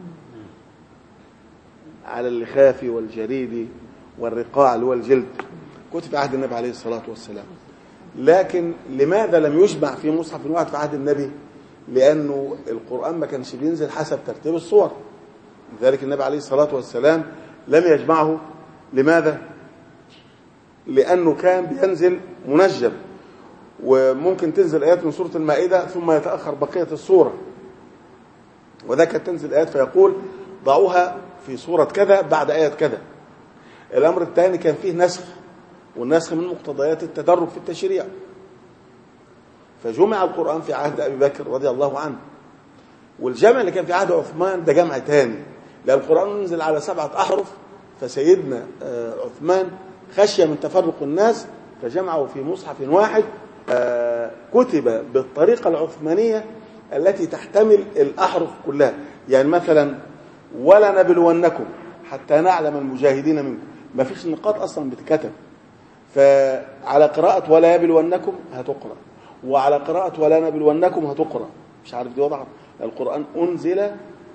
على اللخاف والجريد والرقاع اللي هو الجلد، كتب في عهد النبي عليه الصلاة والسلام. لكن لماذا لم يجمع في مصحف واحد في عهد النبي؟ لأنه القرآن ما كانش بينزل حسب ترتيب الصور، لذلك النبي عليه الصلاة والسلام لم يجمعه. لماذا؟ لأنه كان بينزل منجم، وممكن تنزل آيات من سورة المائدة ثم يتأخر بقية السورة، وذاك تنزل آيات فيقول ضعوها في سورة كذا بعد آية كذا. الأمر الثاني كان فيه نسخ، والنسخ من مقتضيات التدرج في التشريع، فجمع القرآن في عهد أبي بكر رضي الله عنه. والجمع اللي كان في عهد عثمان ده جمع تاني، لأن القرآن نزل على 7 أحرف، فسيدنا عثمان خشية من تفرق الناس فجمعه في مصحف واحد كتب بالطريقة العثمانية التي تحتمل الأحرف كلها. يعني مثلا ولا نبلونكم حتى نعلم المجاهدين منكم، ما فيش نقاط أصلا بتكتب، فعلى قراءة ولا يبلونكم هتقرأ، وعلى قراءة ولا نبلونكم هتقرأ، مش عارف دي وضع القرآن أنزل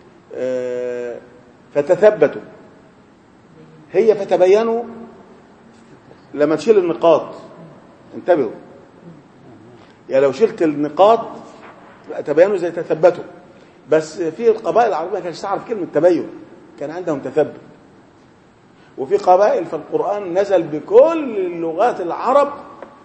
فتثبتوا، هي فتبينوا لما تشيل النقاط، انتبهوا، يعني لو شلت النقاط تبينوا زي تثبتوا. بس في القبائل العربية ما كانش تعرف كلمة تبين، كان عندهم تثبت. وفي قبائل في القرآن نزل بكل لغات العرب،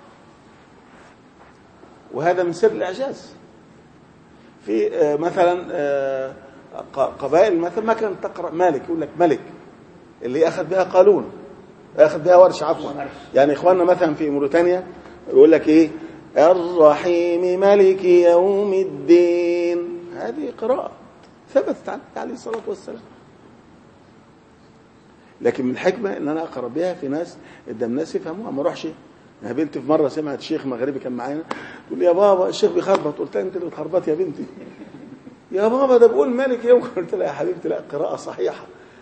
وهذا من سر الإعجاز. في مثلا قبائل مثلا ما كانت تقرأ مالك، يقول لك ملك، اللي أخذ بها قالون، أخذ بها ورش عفوا. يعني إخواننا مثلا في موريتانيا يقول لك إيه؟ الرحيم ملك يوم الدين، هذه قراءة ثبتت عنه عليه الصلاة والسلام. لكن من الحكمة ان انا اقرا بها في ناس قدام ناس يفهموها، ما اروحش. انا بنتي في مره سمعت شيخ مغربي كان معانا تقول لي يا بابا الشيخ بيخربط، قلت لها انت اللي بتخربط يا بنتي. يا بابا ده بقول مالك يوم، قلت لها يا حبيبتي لا، قراءه صحيحه.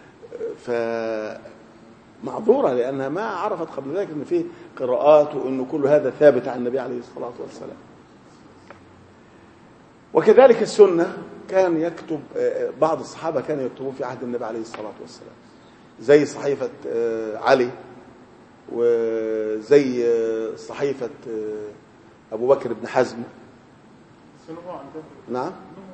فمعذوره لانها ما عرفت قبل ذلك ان في قراءات وانه كل هذا ثابت عن النبي عليه الصلاه والسلام. وكذلك السنه كان يكتب، بعض الصحابه كانوا يكتبون في عهد النبي عليه الصلاه والسلام، زي صحيفة علي، وزي صحيفة أبو بكر بن حزم. نعم.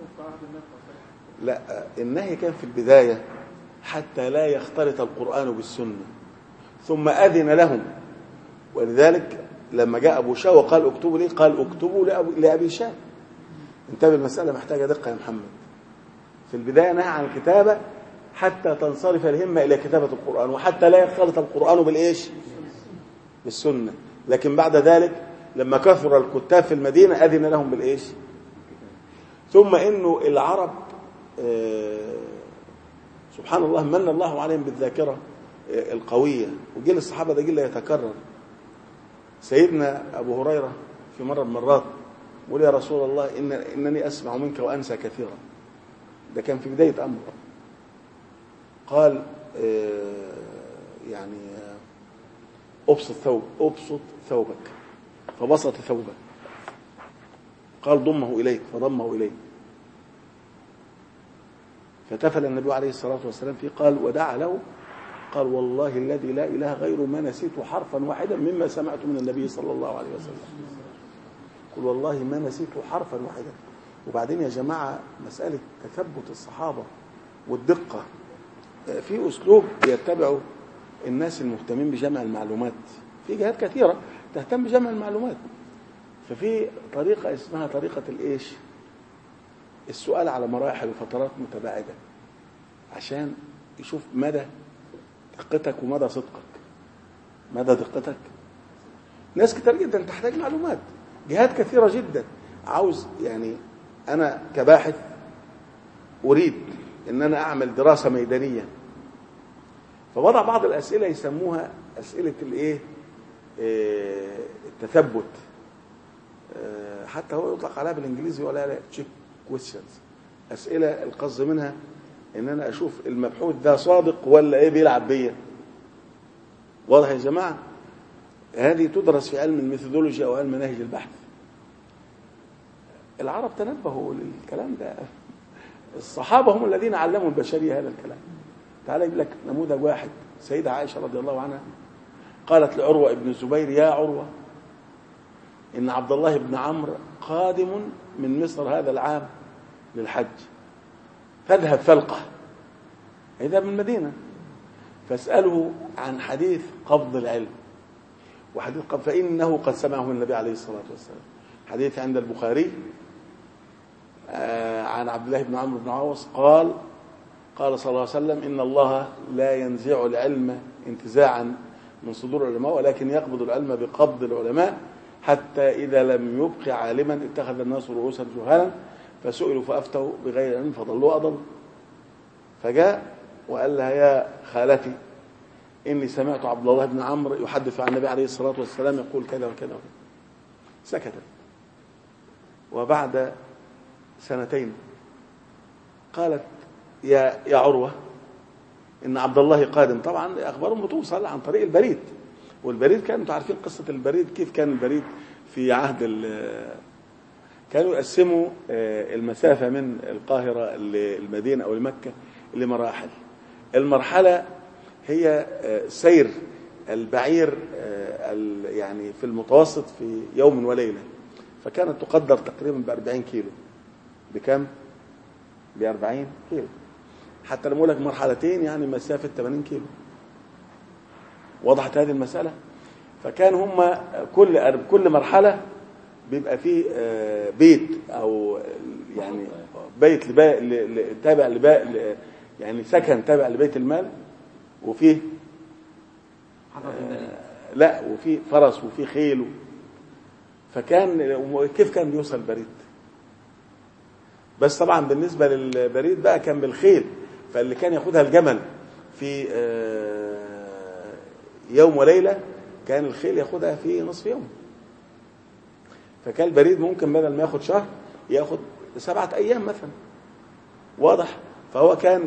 لا، النهي كان في البداية حتى لا يختلط القرآن بالسنة، ثم أذن لهم. ولذلك لما جاء أبو شاه وقال اكتبوا لي، قال اكتبوا لأبي شاه. انتبه، المسألة محتاجة دقة يا محمد. في البداية نهى عن الكتابة حتى تنصرف الهمة إلى كتابة القرآن، وحتى لا يختلط القرآن بالإيش؟ بالسنة. لكن بعد ذلك لما كثر الكتاب في المدينة أذن لهم بالإيش؟ ثم إنه العرب سبحان الله من الله عليهم بالذاكرة القوية، وجيل الصحابة ده جيل لا يتكرر. سيدنا أبو هريرة في مرة من المرات يقول يا رسول الله إنني أسمع منك وأنسى كثيرا. ده كان في بداية أمره. قال يعني أبسط ثوبك، فبسط ثوبه. قال ضمه إليك، فضمه إليه. فتفل النبي عليه الصلاة والسلام فيه، قال ودعا له، قال والله الذي لا إله غيره ما نسيت حرفا واحدا مما سمعت من النبي صلى الله عليه وسلم. قل والله ما نسيت حرفا واحدا. وبعدين يا جماعة مسألة تثبت الصحابة والدقة في أسلوب يتبعه الناس المهتمين بجمع المعلومات. في جهات كثيرة تهتم بجمع المعلومات، ففي طريقة اسمها طريقة الإيش؟ السؤال على مراحل وفترات متباعدة، عشان يشوف مدى دقتك ومدى صدقك. مدى دقتك، ناس كتير جدا تحتاج معلومات، جهات كثيرة جدا. عاوز يعني أنا كباحث أريد إن أنا أعمل دراسة ميدانية، فوضع بعض الأسئلة يسموها أسئلة الإيه؟ التثبت. حتى هو يطلق عليها بالإنجليزي ولا لا تشيك كويستشنز، أسئلة القصد منها إن أنا أشوف المبحوث ده صادق ولا إيه بيلعب بيا. واضح يا جماعة؟ هذه تدرس في علم الميثودولوجيا أو علم مناهج البحث. العرب تنبهوا للكلام ده، الصحابة هم الذين علموا البشرية هذا الكلام. تعالى يقول لك نموذج واحد. سيدة عائشة رضي الله عنها قالت لعروة ابن الزبير يا عروة إن عبد الله بن عمرو قادم من مصر هذا العام للحج، فاذهب فلقه، إذا من المدينة، فاسأله عن حديث قبض العلم وحديث قبض، فإنه قد سمعه من النبي عليه الصلاة والسلام. حديث عند البخاري عن عبد الله بن عمرو بن عوص قال صلى الله عليه وسلم إن الله لا ينزع العلم انتزاعا من صدور العلماء، ولكن يقبض العلم بقبض العلماء، حتى إذا لم يبق عالما اتخذ الناس رؤوسا جهالا فسئلوا فأفتوا بغير علم فضلوا أضلوا. فجاء وقال لها يا خالتي إني سمعت عبد الله بن عمرو يحدث عن النبي عليه الصلاة والسلام يقول كذا وكذا. سكتت. وبعد سنتين قالت يا عروة إن عبد الله قادم. طبعا أخبارهم بتوصل عن طريق البريد، والبريد كان انتوا عارفين قصة البريد كيف كان البريد في عهد كانوا يقسموا المسافة من القاهرة للمدينة أو لمكة لمراحل. المرحلة هي سير البعير يعني في المتوسط في يوم وليلة، فكانت تقدر تقريبا ب40 كيلو. بكم؟ ب40 كيلو. حتى لما أقول لك مرحلتين يعني مسافة 80 كيلو. وضحت هذه المسألة؟ فكان هم كل مرحلة بيبقى فيه بيت أو يعني بيت تابع يعني سكن تابع لبيت المال، وفيه لا وفيه فرس وفيه خيل. فكان كيف كان بيوصل البريد؟ بس طبعا بالنسبة للبريد بقى كان بالخيل، فاللي كان ياخدها الجمل في يوم وليلة كان الخيل ياخدها في نصف يوم. فكان البريد ممكن بدل ما ياخد شهر ياخد 7 أيام مثلا. واضح؟ فهو كان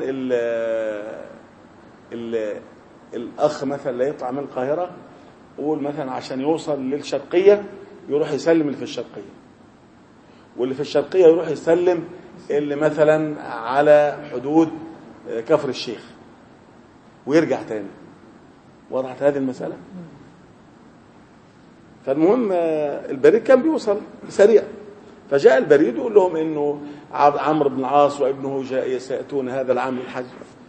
الأخ مثلا اللي يطلع من القاهرة قول مثلا عشان يوصل للشرقية يروح يسلم اللي في الشرقية، واللي في الشرقية يروح يسلم اللي مثلا على حدود كفر الشيخ ويرجع تاني. وضحت هذه المسألة؟ فالمهم البريد كان بيوصل سريع، فجاء البريد يقول لهم انه عمرو بن العاص وابنه سيأتون هذا العام للحج.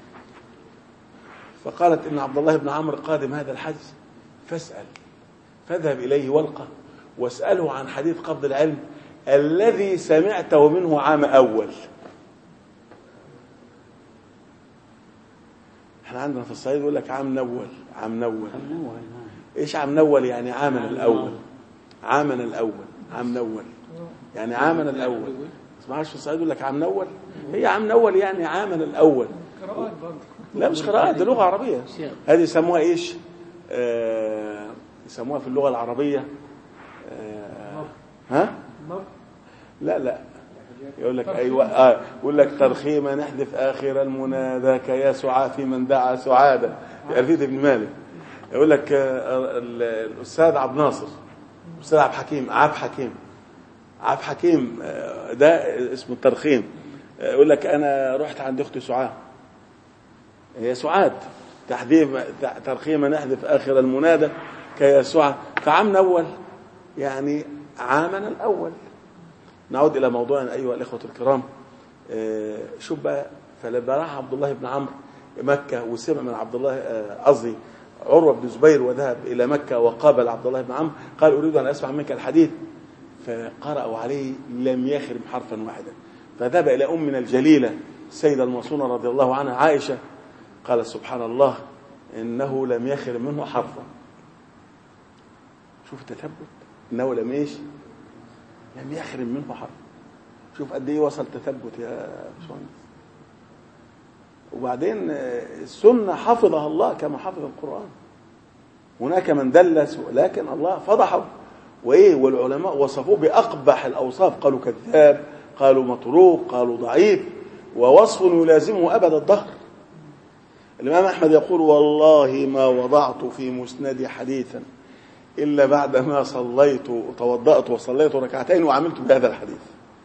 فقالت ان عبد الله بن عمرو قادم هذا الحج فاسأل، فاذهب اليه والقى واسأله عن حديث قبض العلم الذي سمعته منه عام أول. احنا عندنا في الصعيد يقول لك عام نول. عام نول ايش عام نول؟ يعني عامنا الأول. عامنا الأول. عام نول يعني عامنا الأول. اسمعش في الصعيد يقول لك عام نول. هي عام نول يعني عامنا الأول. قراءات برضه. لا مش قراءات، دي لغة عربية. هذه يسموها ايش؟ يسموها في اللغة العربية ها؟ لا يقول لك ايوه يقول لك ترخيما نحذف اخر المنى ذاك يا سعى في من دعا سعاده في ألفية ابن مالك. يقول لك الاستاذ عبد ناصر، الاستاذ عبد حكيم، عبد حكيم ده اسمه الترخيم. يقول لك انا رحت عند اختي سعاد، هي سعاد، ترخيما نحذف اخر المنادى كيا سعى. فعام اول يعني عامنا الأول. نعود إلى موضوعنا أيها الإخوة الكرام. شوف بقى، فلما راح عبد الله بن عمرو مكة وسمع من عبد الله قصدي عروة بن زبير وذهب إلى مكة وقابل عبد الله بن عمرو قال أريد أن أسمع منك الحديث، فقرأوا عليه لم يخرم حرفا واحدا. فذهب إلى أمنا الجليلة السيدة الموصونة رضي الله عنها عائشة، قال سبحان الله إنه لم يخرم منه حرفا. شوف التثبت، إنه لم يخرم منه حرف. شوف قد ايه وصل تثبت يا باشمهندس. وبعدين السنة حفظها الله كما حفظ القرآن. هناك من دلس ولكن الله فضحه، والعلماء وصفوه بأقبح الأوصاف، قالوا كذاب، قالوا مطروق، قالوا ضعيف، ووصف يلازمه أبد الدهر. الإمام أحمد يقول والله ما وضعت في مسندي حديثا إلا بعد ما صليت وتوضأت وصليت ركعتين وعملت بهذا الحديث.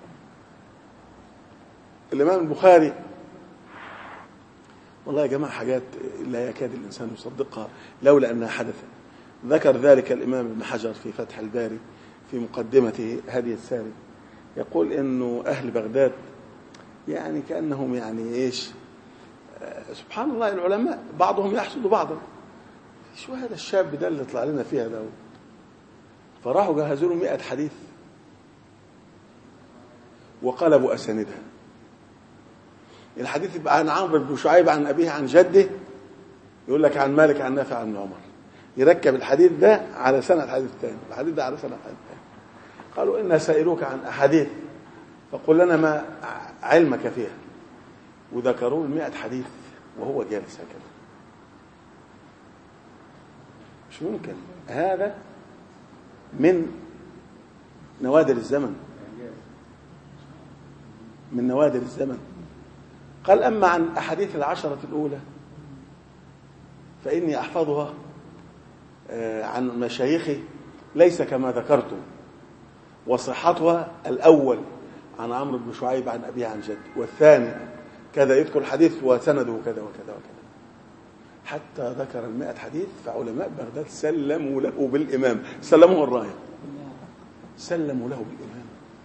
الإمام البخاري والله يا جماعة حاجات لا يكاد الإنسان يصدقها لولا أنها حدثت. ذكر ذلك الإمام ابن حجر في فتح الباري في مقدمته هدي الساري، يقول إنه أهل بغداد يعني كأنهم يعني إيش سبحان الله، العلماء بعضهم يحسد بعضا. شو هذا الشاب ده اللي طلع لنا فيها ده؟ فراحوا جهزوا له 100 حديث وقلبوا أساندها. الحديث يبقى عن عمرو بن شعيب عن أبيه عن جده، يقول لك عن مالك عن نافع عن عمر، يركب الحديث ده على سنة الحديث الثاني، الحديث ده على سنة الحديث الثاني. قالوا إنا سائلوك عن أحاديث فقل لنا ما علمك فيها، وذكروا 100 حديث وهو جالس هكذا. مش ممكن، هذا من نوادر الزمن، من نوادر الزمن. قال أما عن أحاديث العشرة الأولى فإني أحفظها عن مشايخي ليس كما ذكرت، وصحتها الأول عن عمرو بن شعيب عن أبيه عن جد، والثاني كذا يذكر الحديث وسنده كذا وكذا وكذا، حتى ذكر 100 حديث. فعلماء بغداد سلموا له بالإمام، سلموا الراية، سلموا له بالإمام.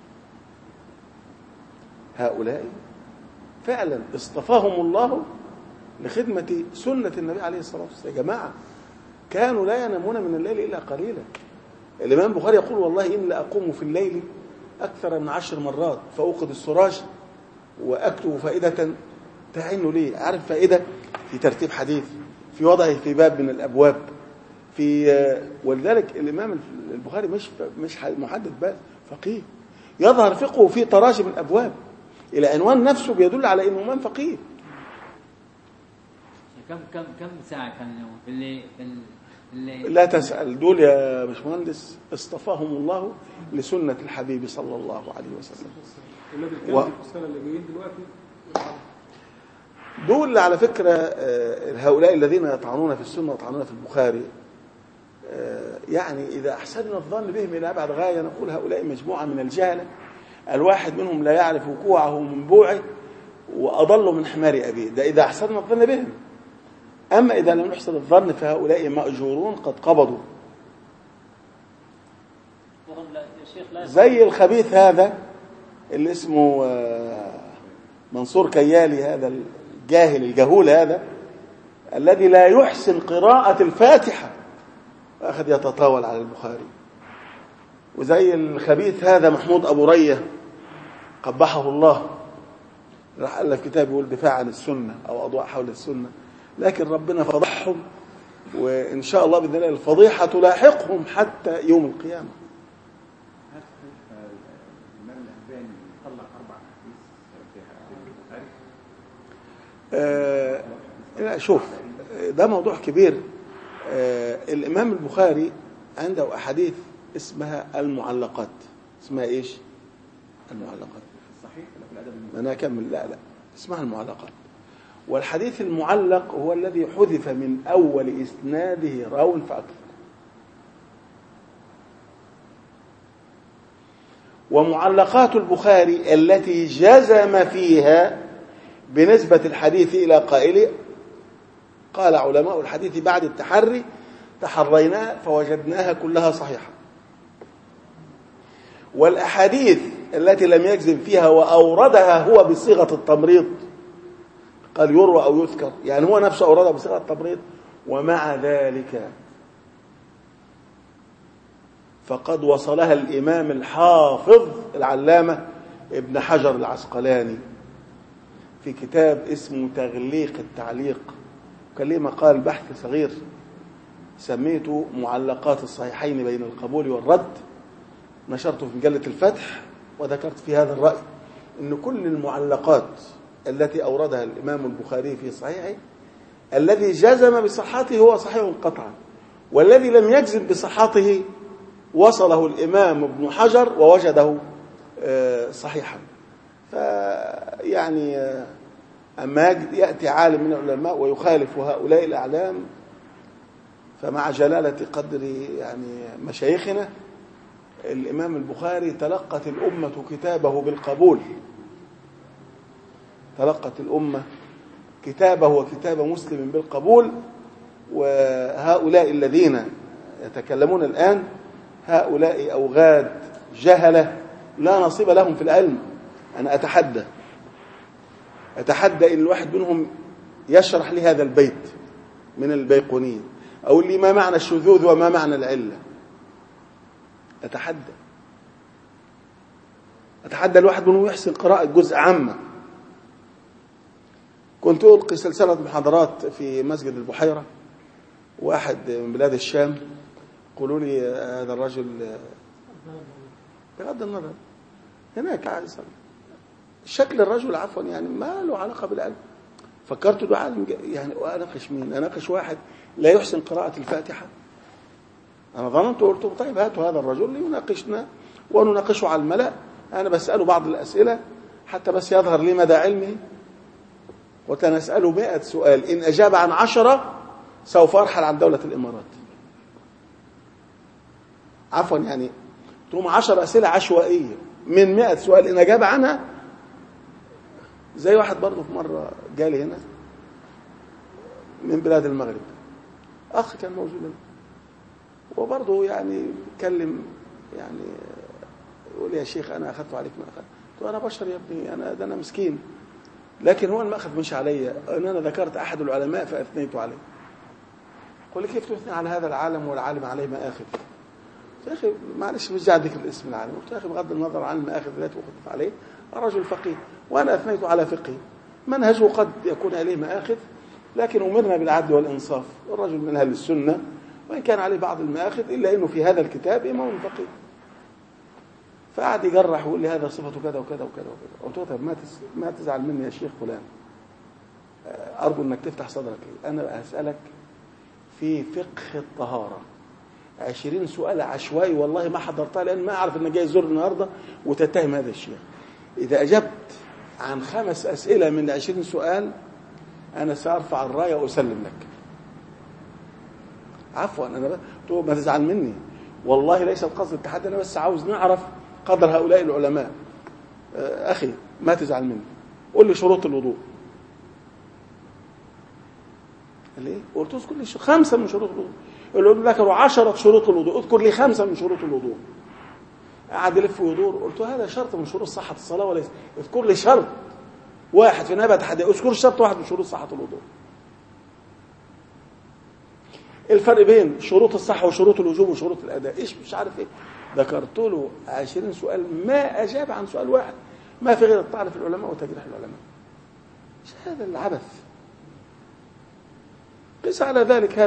هؤلاء فعلا اصطفاهم الله لخدمة سنة النبي عليه الصلاة والسلام. يا جماعة كانوا لا ينامون من الليل إلا قليلا. الإمام البخاري يقول والله إن لأقوم في الليل أكثر من 10 مرات فأوقد السراج وأكتب فائدة تعين لي. عارف فائدة؟ في ترتيب حديث، في وضعه في باب من الأبواب، في ولذلك الإمام البخاري مش محدث بس، فقيه يظهر فقهه في تراجم الأبواب. إلى عنوان نفسه بيدل على إنه إمام فقيه. كم ساعة كان في الليل؟ لا تسأل، دول يا باشمهندس اصطفاهم الله لسنة الحبيب صلى الله عليه وسلم. دول على فكرة هؤلاء الذين يطعنون في السنة ويطعنون في البخاري، يعني إذا أحسننا الظن بهم إلى أبعد غاية نقول هؤلاء مجموعة من الجهلة، الواحد منهم لا يعرف وقوعه من بوعه وأضل من حمار أبيه. ده إذا أحسننا الظن بهم. أما إذا لم نحسن الظن فهؤلاء مأجورون قد قبضوا. زي الخبيث هذا اللي اسمه منصور كيالي، هذا الجاهل الجهول هذا الذي لا يحسن قراءة الفاتحة أخذ يتطاول على البخاري. وزي الخبيث هذا محمود أبو رية قبحه الله، راح ألف كتاب يقول دفاع عن السنة أو أضواء حول السنة، لكن ربنا فضحهم، وإن شاء الله بإذن الله الفضيحة تلاحقهم حتى يوم القيامة. لا شوف، ده موضوع كبير. الإمام البخاري عنده أحاديث اسمها المعلقات. اسمها إيش؟ المعلقات. صحيح ولا في الأدب؟ أنا أكمل. لا اسمها المعلقات. والحديث المعلق هو الذي حذف من أول إسناده راو فأكثر. ومعلقات البخاري التي جزم فيها بنسبة الحديث إلى قائله، قال علماء الحديث بعد التحري تحريناها فوجدناها كلها صحيحة. والأحاديث التي لم يجزم فيها وأوردها هو بصيغة التمريض، قال يروى أو يذكر، يعني هو نفسه أوردها بصيغة التمريض، ومع ذلك فقد وصلها الإمام الحافظ العلامة ابن حجر العسقلاني في كتاب اسمه تغليق التعليق. كان ليه مقال بحث صغير سميته معلقات الصحيحين بين القبول والرد، نشرته في مجلة الفتح، وذكرت في هذا الرأي أن كل المعلقات التي أوردها الإمام البخاري في صحيحه الذي جزم بصحته هو صحيح قطعا، والذي لم يجزم بصحته وصله الإمام ابن حجر ووجده صحيحا. فيعني أما يأتي عالم من العلماء ويخالف هؤلاء الأعلام، فمع جلالة قدر يعني مشايخنا، الإمام البخاري تلقت الأمة كتابه بالقبول، تلقت الأمة كتابه وكتاب مسلم بالقبول. وهؤلاء الذين يتكلمون الآن هؤلاء أوغاد جهلة لا نصيب لهم في العلم. أنا أتحدى إن الواحد منهم يشرح لي هذا البيت من البيقونية، أو لي ما معنى الشذوذ وما معنى العلة. أتحدى الواحد منهم يحسن قراءة جزء عامة. كنت ألقي سلسلة محاضرات في مسجد البحيرة، واحد من بلاد الشام قالوا لي هذا الرجل بغض النظر هناك عايز شكل الرجل عفوا يعني ما له علاقة بالعلم. فكرت ده عالم يعني، وأناقش مين؟ أناقش واحد لا يحسن قراءة الفاتحة. أنا ظننت قلت طيب هاتوا هذا الرجل ليناقشنا ونناقشه على الملأ. أنا بسأله بعض الأسئلة حتى بس يظهر لي مدى علمه، قلت أنا أسأله 100 سؤال، إن أجاب عن 10 سوف أرحل عن دولة الإمارات. عفوا يعني تقوم 10 أسئلة عشوائية من 100 سؤال إن أجاب عنها. زي واحد برضه في مرة جالي هنا من بلاد المغرب، أخ كان موجود هنا وبرضه يعني اتكلم، يعني يقول يا شيخ أنا أخذت عليك ما أخذت. قلت له أنا بشر يا ابني، أنا مسكين، لكن هو المأخذ مش علي، أن أنا ذكرت أحد العلماء فأثنيت عليه. قل لي كيف تثني على هذا العالم والعالم عليه مآخذ؟ يا أخي معلش مش جاء ذكر الاسم العالم. قلت يا أخي بغض النظر عن المآخذ التي أخذت عليه، الرجل فقيه وأنا أثنيت على فقهه، منهجه قد يكون عليه مآخذ لكن أمرنا بالعدل والإنصاف، الرجل من أهل السنة وإن كان عليه بعض المآخذ إلا أنه في هذا الكتاب إمام فقيه. فقعد يجرح ويقول لي هذا صفته كذا وكذا وكذا وكذا. قلت له طب ما تزعل مني يا شيخ فلان، أرجو أنك تفتح صدرك لي، أنا أسألك في فقه الطهارة 20 سؤال عشوائي والله ما حضرتها، لأن ما أعرف أنك جاي زور النهاردة وتتهم هذا الشيخ. إذا أجبت عن 5 أسئلة من 20 سؤال أنا سأرفع الراية وأسلم لك. عفوا أنا ما تزعل مني والله ليس القصد التحدي، أنا بس عاوز نعرف قدر هؤلاء العلماء. أخي ما تزعل مني، قل لي شروط الوضوء. ليه؟ قلت له اذكر لي 5 من شروط الوضوء. العلماء ذكروا 10 شروط الوضوء، اذكر لي 5 من شروط الوضوء. قعد يلف ويدور. قلت له هذا شرط من شروط صحة الصلاة وليس، اذكر لي شرط واحد في نهاية تحدي، اذكر شرط واحد من شروط صحة الوضوء. الفرق بين شروط الصحة وشروط الوجوب وشروط الأداء إيش مش عارف إيه. ذكرت له 20 سؤال ما أجاب عن سؤال واحد، ما في غير الطعن في العلماء وتجريح العلماء. إيش هذا العبث؟ قس على ذلك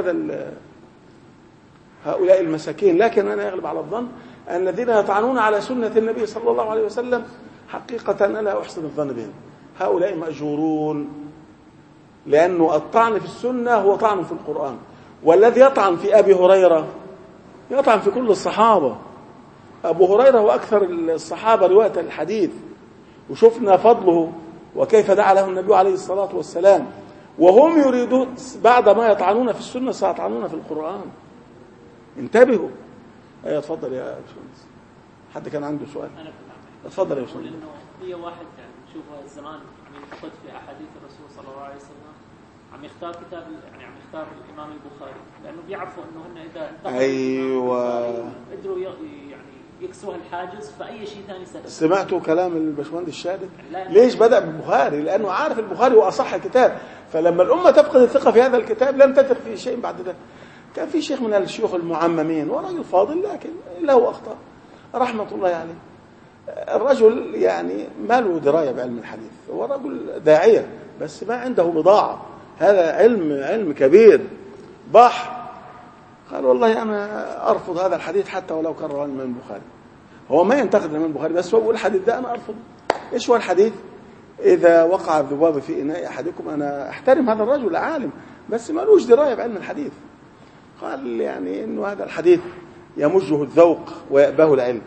هؤلاء المساكين. لكن أنا يغلب على الظن أن الذين يطعنون على سنة النبي صلى الله عليه وسلم حقيقة أنا لا أحسن الظن بهم. هؤلاء مأجورون، لأنه الطعن في السنة هو طعن في القرآن، والذي يطعن في أبي هريرة يطعن في كل الصحابة. أبو هريرة هو أكثر الصحابة رواية الحديث، وشفنا فضله وكيف دعا له النبي عليه الصلاة والسلام، وهم يريدون بعد ما يطعنون في السنة سيطعنون في القرآن. انتبهوا. أيوة اتفضل يا باشمهندس. حد كان عنده سؤال؟ اتفضل يا باشمهندس. لأنه هي واحد يعني نشوفه زمان من يخوض في أحاديث الرسول صلى الله عليه وسلم عم يختار كتاب، يعني عم يختار الإمام البخاري، لأنه بيعرفوا إنه هن إذا انتقلوا أيوة قدروا يعني يكسروا الحاجز فأي شيء ثاني سهل. سمعتوا كلام الباشمهندس الشادي؟ ليش بدأ بالبخاري؟ لأنه عارف البخاري هو أصح كتاب، فلما الأمة تفقد الثقة في هذا الكتاب لن تثق في شيء بعد ذلك. كان في شيخ من الشيوخ المعممين ورجل فاضل لكن له أخطاء رحمة الله عليه. الرجل يعني ما له دراية بعلم الحديث، هو رجل داعية بس ما عنده بضاعة. هذا علم كبير بحر. قال والله أنا أرفض هذا الحديث حتى ولو كرره الإمام البخاري. هو ما ينتقد الإمام البخاري بس هو يقول الحديث ده أنا أرفض. إيش هو الحديث؟ إذا وقع الذباب في إناء أحدكم، أنا أحترم هذا الرجل عالم بس ما لوش دراية بعلم الحديث. قال يعني إنه هذا الحديث يمجه الذوق ويأباه العلم.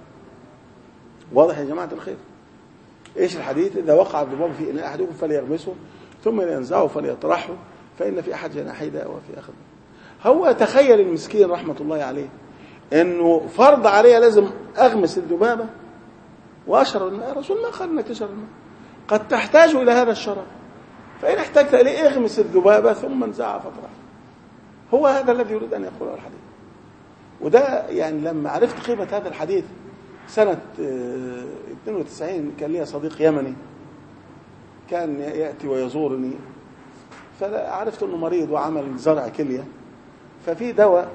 واضح يا جماعة الخير؟ إيش الحديث؟ إذا وقع الذباب في إناء أحدكم فليغمسه ثم ينزعه فليطرحه فإن في أحد جناحيه داء وفي آخر. هو تخيل المسكين رحمة الله عليه إنه فرض عليه لازم أغمس الذبابة وأشرب الماء. الرسول ما قال إنك تشرب الماء، قد تحتاج إلى هذا الشراب، فإن احتجت إليه اغمس الذبابة ثم انزعها فاطرحها. هو هذا الذي يريد أن يقوله الحديث. وده يعني لما عرفت قيمة هذا الحديث سنة 92 كان لي صديق يمني كان يأتي ويزورني، فعرفت أنه مريض وعمل زرع كلية، ففي دواء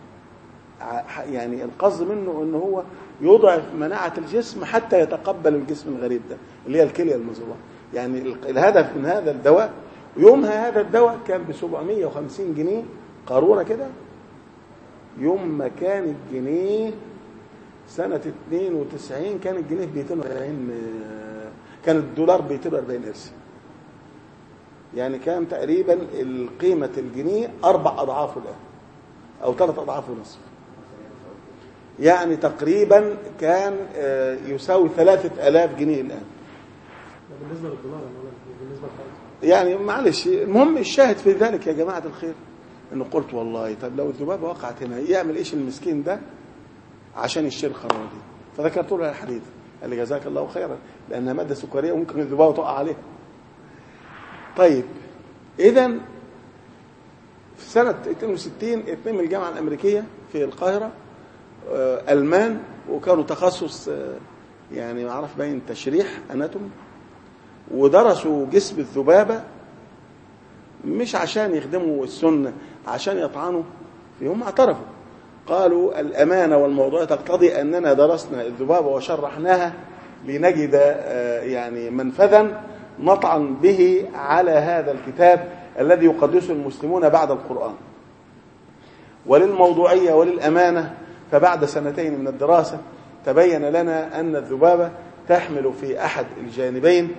يعني القصد منه أنه هو يضعف مناعة الجسم حتى يتقبل الجسم الغريب ده اللي هي الكلية المزروعة. يعني الهدف من هذا الدواء، يومها هذا الدواء كان ب750 جنيه قارورة كده. يوم ما كان الجنيه سنة 92 كان الجنيه ب240، كان الدولار ب240 قرش، يعني كان تقريبا القيمة الجنيه 4 أضعافه الآن أو 3 أضعافه ونصف، يعني تقريبا كان يساوي 3000 جنيه الآن. بالنسبة للدولار بالنسبة يعني معلش. المهم الشاهد في ذلك يا جماعة الخير انه قلت والله طب لو الذبابة وقعت هنا يعمل ايش المسكين ده؟ عشان يشتري القنوات دي. فذكرت له الحديث، قال لي جزاك الله خيرا، لأنها مادة سكرية وممكن الذبابة تقع عليها. طيب إذا في سنة 62 2 من الجامعة الأمريكية في القاهرة ألمان، وكانوا تخصص يعني ما أعرف باين تشريح أناتومي، ودرسوا جسم الذبابة مش عشان يخدموا السنة، عشان يطعنوا فيهم. اعترفوا قالوا الأمانة والموضوع تقتضي أننا درسنا الذبابة وشرحناها لنجد يعني منفذا نطعن به على هذا الكتاب الذي يقدسه المسلمون بعد القرآن. وللموضوعية وللأمانة فبعد 2 من الدراسة تبين لنا أن الذبابة تحمل في أحد الجانبين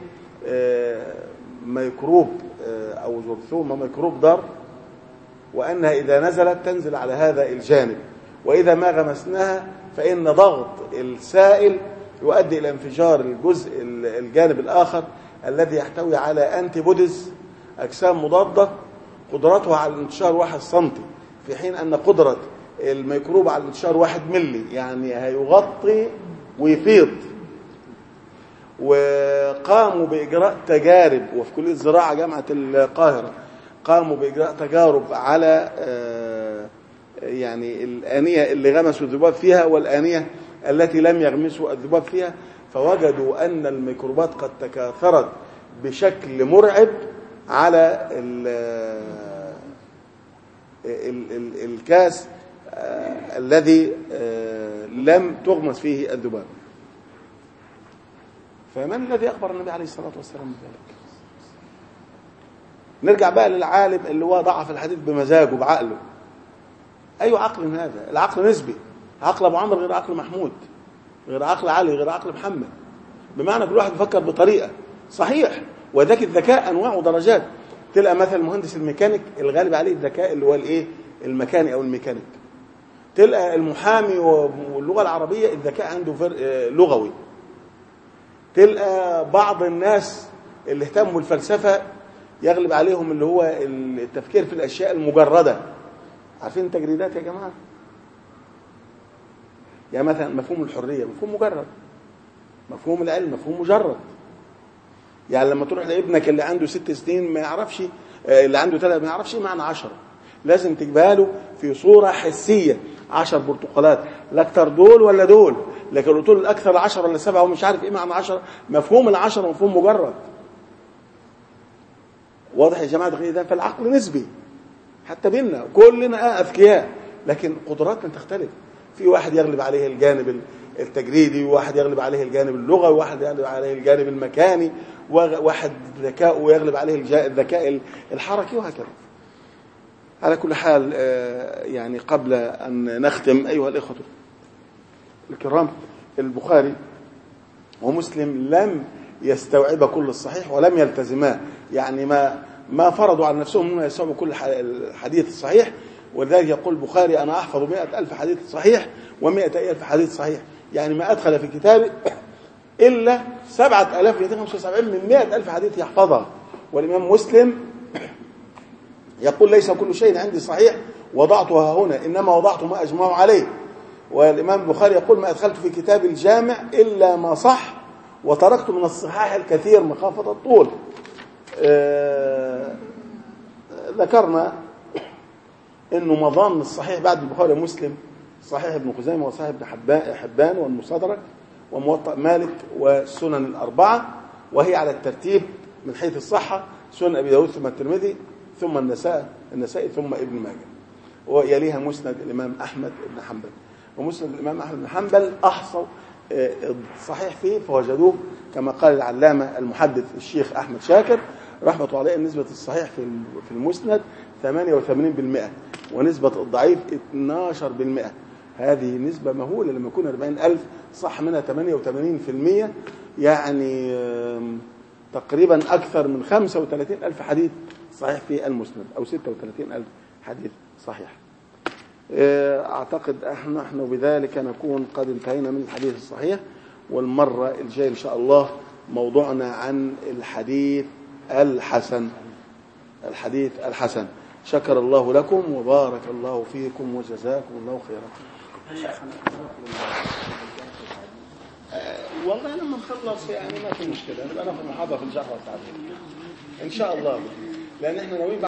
ميكروب أو جرثومة ميكروب ضار، وأنها إذا نزلت تنزل على هذا الجانب، وإذا ما غمسناها فإن ضغط السائل يؤدي إلى انفجار الجانب الآخر الذي يحتوي على أنتي بوديز، أجسام مضادة قدرتها على الانتشار 1 سنتي، في حين أن قدرة الميكروب على الانتشار 1 ملي، يعني هيغطي ويفيض. وقاموا بإجراء تجارب، وفي كلية الزراعة جامعة القاهرة قاموا بإجراء تجارب على يعني الآنية اللي غمسوا الذباب فيها والآنية التي لم يغمسوا الذباب فيها، فوجدوا أن الميكروبات قد تكاثرت بشكل مرعب على الكاس الذي لم تغمس فيه الذباب. فمن الذي أخبر النبي عليه الصلاة والسلام بذلك؟ نرجع بقى للعالم اللي هو ضعف الحديث بمزاجه بعقله. أي عقل من هذا؟ العقل نسبي، عقل أبو عمرو غير عقل محمود، غير عقل علي، غير عقل محمد، بمعنى كل واحد يفكر بطريقة صحيح. وذاك الذكاء أنواع ودرجات. تلقى مثلا المهندس الميكانيك الغالب عليه الذكاء اللي هو الايه المكاني أو الميكانيك. تلقى المحامي واللغة العربية الذكاء عنده لغوي. تلقى بعض الناس اللي اهتموا بالفلسفة يغلب عليهم اللي هو التفكير في الأشياء المجردة. عارفين التجريدات يا جماعة؟ يعني مثلا مفهوم الحرية مفهوم مجرد، مفهوم العلم مفهوم مجرد. يعني لما تروح لابنك اللي عنده 6 سنين ما يعرفش، اللي عنده 3 ما يعرفش معنى 10، لازم تجيبها له في صورة حسية. 10 برتقالات، لا اكتر دول ولا دول، لكن قلت له الاكثر 10 ولا 7 ومش عارف ايه معنى 10. مفهوم ال10 مفهوم مجرد. واضح يا جماعة ده؟ فالعقل نسبي حتى بينا، كلنا اذكياء لكن قدراتنا تختلف. في واحد يغلب عليه الجانب التجريدي، وواحد يغلب عليه الجانب اللغوي، وواحد يغلب عليه الجانب المكاني، وواحد ذكاء ويغلب عليه الذكاء الحركي، وهكذا. على كل حال يعني قبل أن نختم أيها الإخوة الكرام، البخاري ومسلم لم يستوعب كل الصحيح ولم يلتزما، يعني ما فرضوا على نفسهم أنهم يستوعبوا كل الحديث الصحيح. ولذلك يقول البخاري أنا أحفظ 100,000 حديث صحيح و100,000 حديث صحيح، يعني ما أدخل في كتابه إلا 7,275 من 100,000 حديث يحفظها. والإمام مسلم يقول ليس كل شيء عندي صحيح وضعتها هنا، إنما وضعت ما أجمع عليه. والإمام البخاري يقول ما أدخلت في كتاب الجامع إلا ما صح، وتركت من الصحاح الكثير مخافة الطول. ذكرنا إنه مظان الصحيح بعد البخاري ومسلم صحيح ابن خزيمة وصحيح ابن حبان والمستدرك وموطأ مالك والسنن الأربعة، وهي على الترتيب من حيث الصحة: سنن أبي داود ثم الترمذي ثم النسائي ثم ابن ماجه، ويليها مسند الإمام أحمد بن حنبل. ومسند الإمام أحمد بن حنبل أحصوا صحيح فيه فوجدوه كما قال العلامة المحدث الشيخ أحمد شاكر رحمة الله عليه: نسبة الصحيح في المسند 88%، ونسبة الضعيف 12%. هذه نسبة مهولة لما يكون 40,000 صح منها 88%، يعني تقريبا أكثر من 35,000 حديث صحيح في المسند، أو 36,000 حديث صحيح. أعتقد نحن بذلك نكون قد انتهينا من الحديث الصحيح. والمرة الجاية إن شاء الله موضوعنا عن الحديث الحسن. الحديث الحسن. شكر الله لكم وبارك الله فيكم وجزاكم الله خيرا. والله لما نخلص يعني ما في مشكلة، نبقى ناخذ محاضرة في الجرح والتعديل إن شاء الله، لأن إحنا ناويين